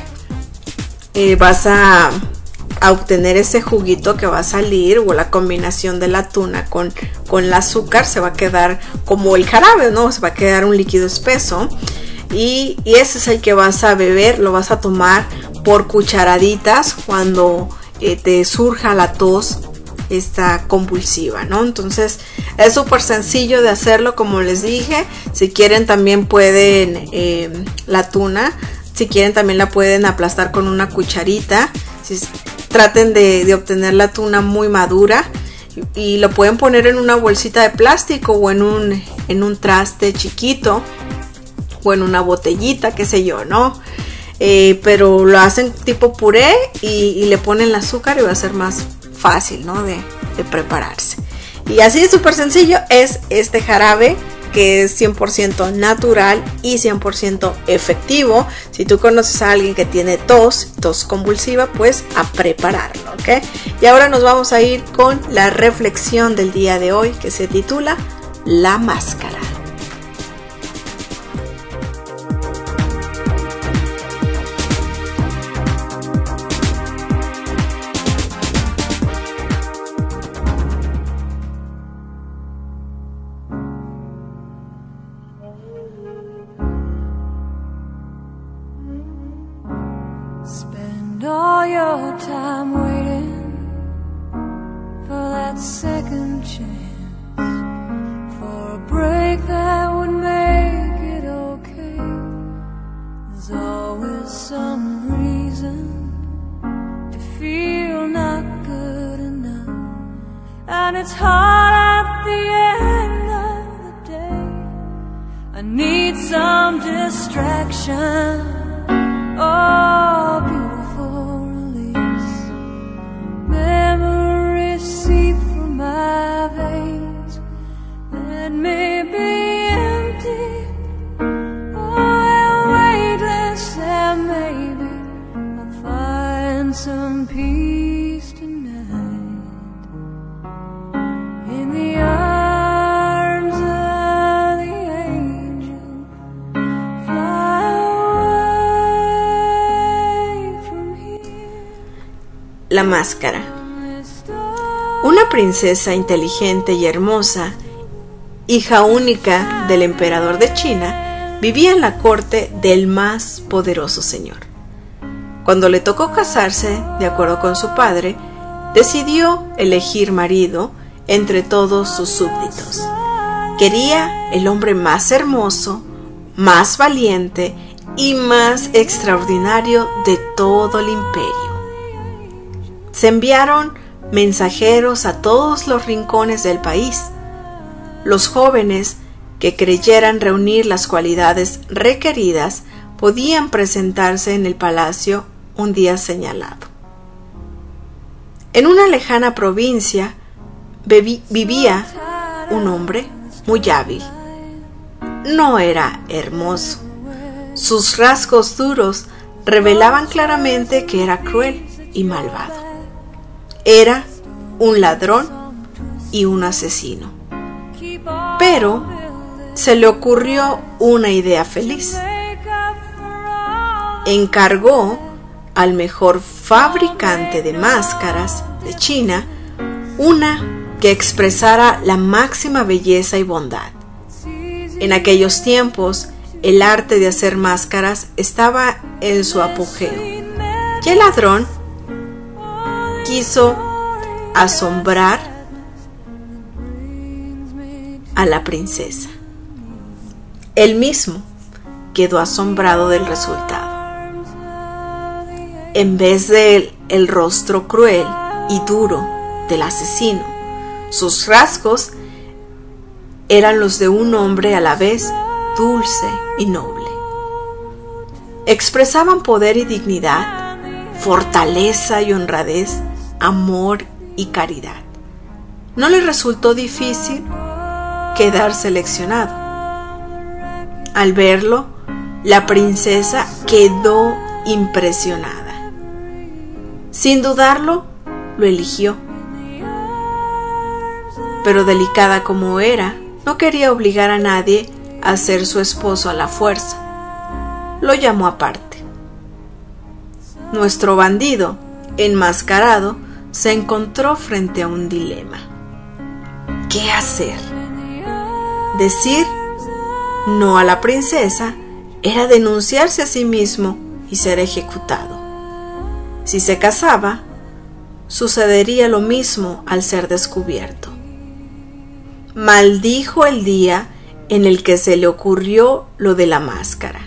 vas a obtener ese juguito que va a salir, o la combinación de la tuna con el azúcar. Se va a quedar como el jarabe, ¿no? Se va a quedar un líquido espeso, y ese es el que vas a beber. Lo vas a tomar por cucharaditas cuando te surja la tos esta convulsiva, ¿no? Entonces es súper sencillo de hacerlo, como les dije. Si quieren también pueden la tuna, si quieren también la pueden aplastar con una cucharita. Traten de obtener la tuna muy madura y lo pueden poner en una bolsita de plástico o en un traste chiquito o en una botellita, qué sé yo, ¿no? Pero lo hacen tipo puré y le ponen el azúcar y va a ser más fácil, ¿no? de prepararse. Y así de súper sencillo es este jarabe, que es 100% natural y 100% efectivo. Si tú conoces a alguien que tiene tos convulsiva, pues a prepararlo, ¿ok? Y ahora nos vamos a ir con la reflexión del día de hoy, que se titula La Máscara. All your time waiting for that second chance, for a break that would make it okay. There's always some reason to feel not good enough, and it's hard at the end of the day. I need some distraction. Oh, beautiful release. Memories seep through my veins. Let me be empty. Oh, and weightless, and maybe I'll find some peace tonight. In the arms of the angel, fly away from here. La Máscara. Una princesa inteligente y hermosa, hija única del emperador de China, vivía en la corte del más poderoso señor. Cuando le tocó casarse, de acuerdo con su padre, decidió elegir marido entre todos sus súbditos. Quería el hombre más hermoso, más valiente y más extraordinario de todo el imperio. Se enviaron mensajeros a todos los rincones del país. Los jóvenes que creyeran reunir las cualidades requeridas podían presentarse en el palacio un día señalado. En una lejana provincia vivía un hombre muy hábil. No era hermoso. Sus rasgos duros revelaban claramente que era cruel y malvado. Era un ladrón y un asesino. Pero se le ocurrió una idea feliz. Encargó al mejor fabricante de máscaras de China una que expresara la máxima belleza y bondad. En aquellos tiempos, el arte de hacer máscaras estaba en su apogeo, y el ladrón quiso asombrar a la princesa. Él mismo quedó asombrado del resultado. En vez de el rostro cruel y duro del asesino, sus rasgos eran los de un hombre a la vez dulce y noble. Expresaban poder y dignidad, fortaleza y honradez, amor y caridad. No le resultó difícil quedar seleccionado. Al verlo, la princesa quedó impresionada. Sin dudarlo, lo eligió. Pero delicada como era, no quería obligar a nadie a ser su esposo a la fuerza. Lo llamó aparte. Nuestro bandido, enmascarado, se encontró frente a un dilema. ¿Qué hacer? Decir no a la princesa era denunciarse a sí mismo y ser ejecutado. Si se casaba, sucedería lo mismo al ser descubierto. Maldijo el día en el que se le ocurrió lo de la máscara.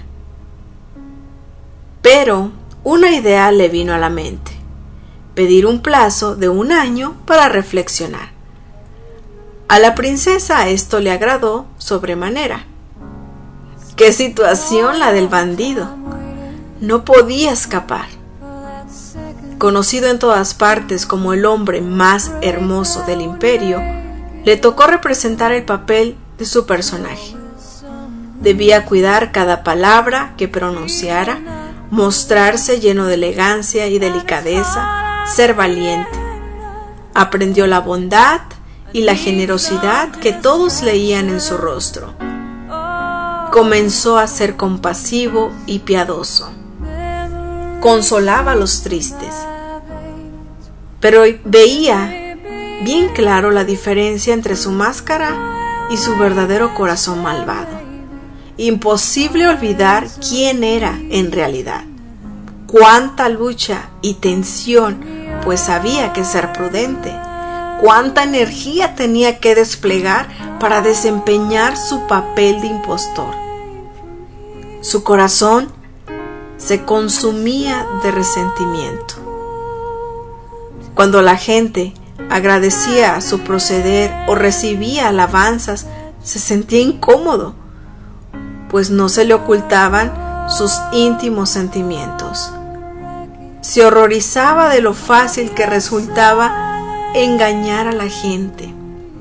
Pero una idea le vino a la mente: pedir un plazo de 1 año para reflexionar. A la princesa esto le agradó sobremanera. Qué situación la del bandido. No podía escapar. Conocido en todas partes como el hombre más hermoso del imperio, le tocó representar el papel de su personaje. Debía cuidar cada palabra que pronunciara, mostrarse lleno de elegancia y delicadeza, ser valiente. Aprendió la bondad y la generosidad que todos leían en su rostro. Comenzó a ser compasivo y piadoso. Consolaba a los tristes. Pero veía bien claro la diferencia entre su máscara y su verdadero corazón malvado. Imposible olvidar quién era en realidad. Cuánta lucha y tensión, pues sabía que ser prudente. Cuánta energía tenía que desplegar para desempeñar su papel de impostor. Su corazón se consumía de resentimiento. Cuando la gente agradecía su proceder o recibía alabanzas, se sentía incómodo, pues no se le ocultaban sus íntimos sentimientos. Se horrorizaba de lo fácil que resultaba engañar a la gente.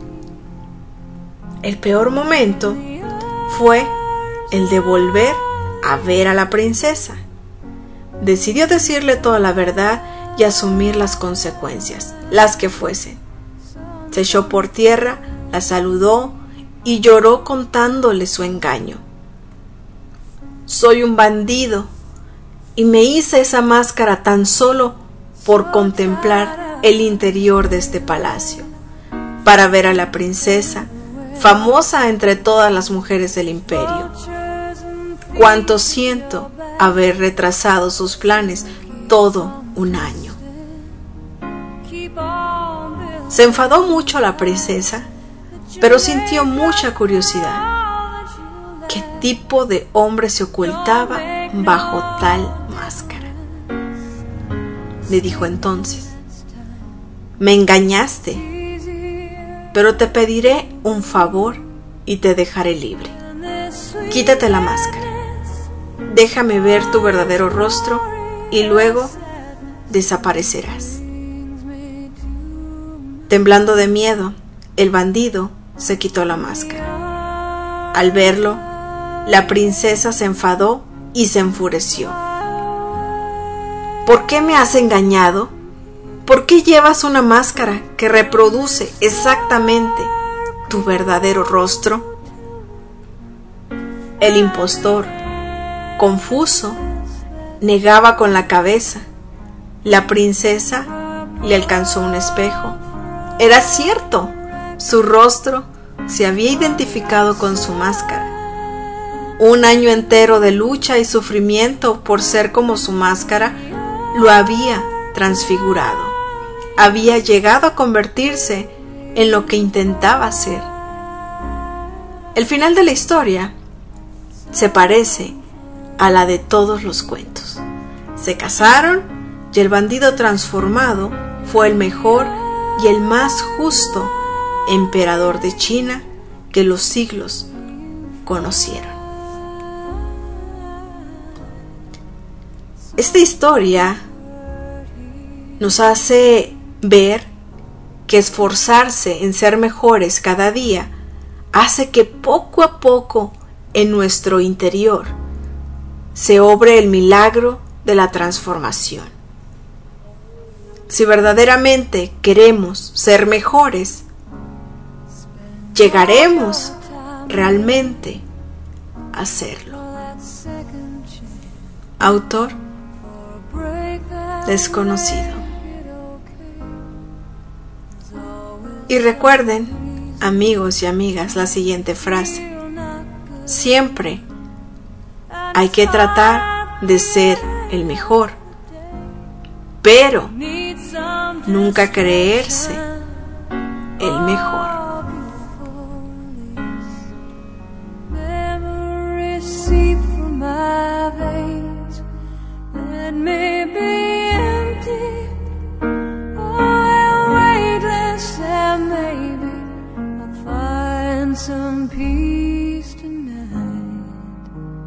El peor momento fue el de volver a ver a la princesa. Decidió decirle toda la verdad y asumir las consecuencias, las que fuesen. Se echó por tierra, la saludó y lloró contándole su engaño. Soy un bandido y me hice esa máscara tan solo por contemplar el interior de este palacio, para ver a la princesa, famosa entre todas las mujeres del imperio. Cuánto siento haber retrasado sus planes todo un año. Se enfadó mucho la princesa, pero sintió mucha curiosidad. ¿Qué tipo de hombre se ocultaba bajo tal máscara? Le dijo entonces: me engañaste, pero te pediré un favor y te dejaré libre. Quítate la máscara, déjame ver tu verdadero rostro y luego desaparecerás. Temblando de miedo, el bandido se quitó la máscara. Al verlo, la princesa se enfadó y se enfureció. ¿Por qué me has engañado? ¿Por qué llevas una máscara que reproduce exactamente tu verdadero rostro? El impostor, confuso, negaba con la cabeza. La princesa le alcanzó un espejo. Era cierto, su rostro se había identificado con su máscara. Un año entero de lucha y sufrimiento por ser como su máscara lo había transfigurado. Había llegado a convertirse en lo que intentaba ser. El final de la historia se parece a la de todos los cuentos. Se casaron y el bandido transformado fue el mejor y el más justo emperador de China que los siglos conocieron. Esta historia nos hace ver que esforzarse en ser mejores cada día hace que poco a poco en nuestro interior se obre el milagro de la transformación. Si verdaderamente queremos ser mejores, llegaremos realmente a serlo. Autor desconocido. Y recuerden, amigos y amigas, la siguiente frase: siempre hay que tratar de ser el mejor, pero nunca creerse el mejor. Some peace tonight.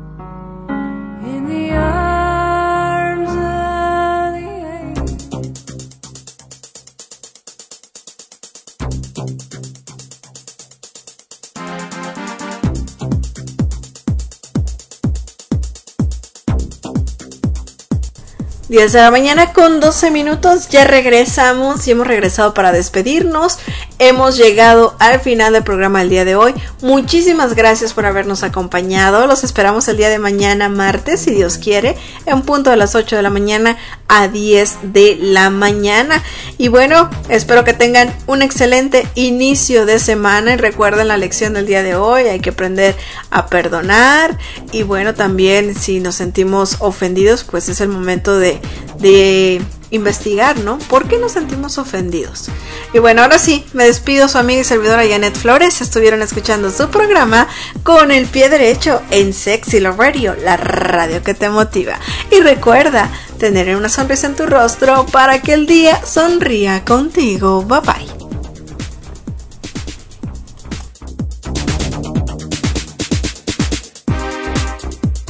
10 de la mañana con 12 minutos, ya regresamos y hemos regresado para despedirnos. Hemos llegado al final del programa del día de hoy. Muchísimas gracias por habernos acompañado. Los esperamos el día de mañana, martes, si Dios quiere, en punto de las 8 de la mañana a 10 de la mañana. Y bueno, espero que tengan un excelente inicio de semana y recuerden la lección del día de hoy. Hay que aprender a perdonar y bueno, también si nos sentimos ofendidos, pues es el momento de investigar, ¿no? ¿Por qué nos sentimos ofendidos? Y bueno, ahora sí, me despido, su amiga y servidora Janet Flores. Estuvieron escuchando su programa Con el Pie Derecho en Sexy Love Radio, la radio que te motiva. Y recuerda tener una sonrisa en tu rostro para que el día sonría contigo. Bye bye.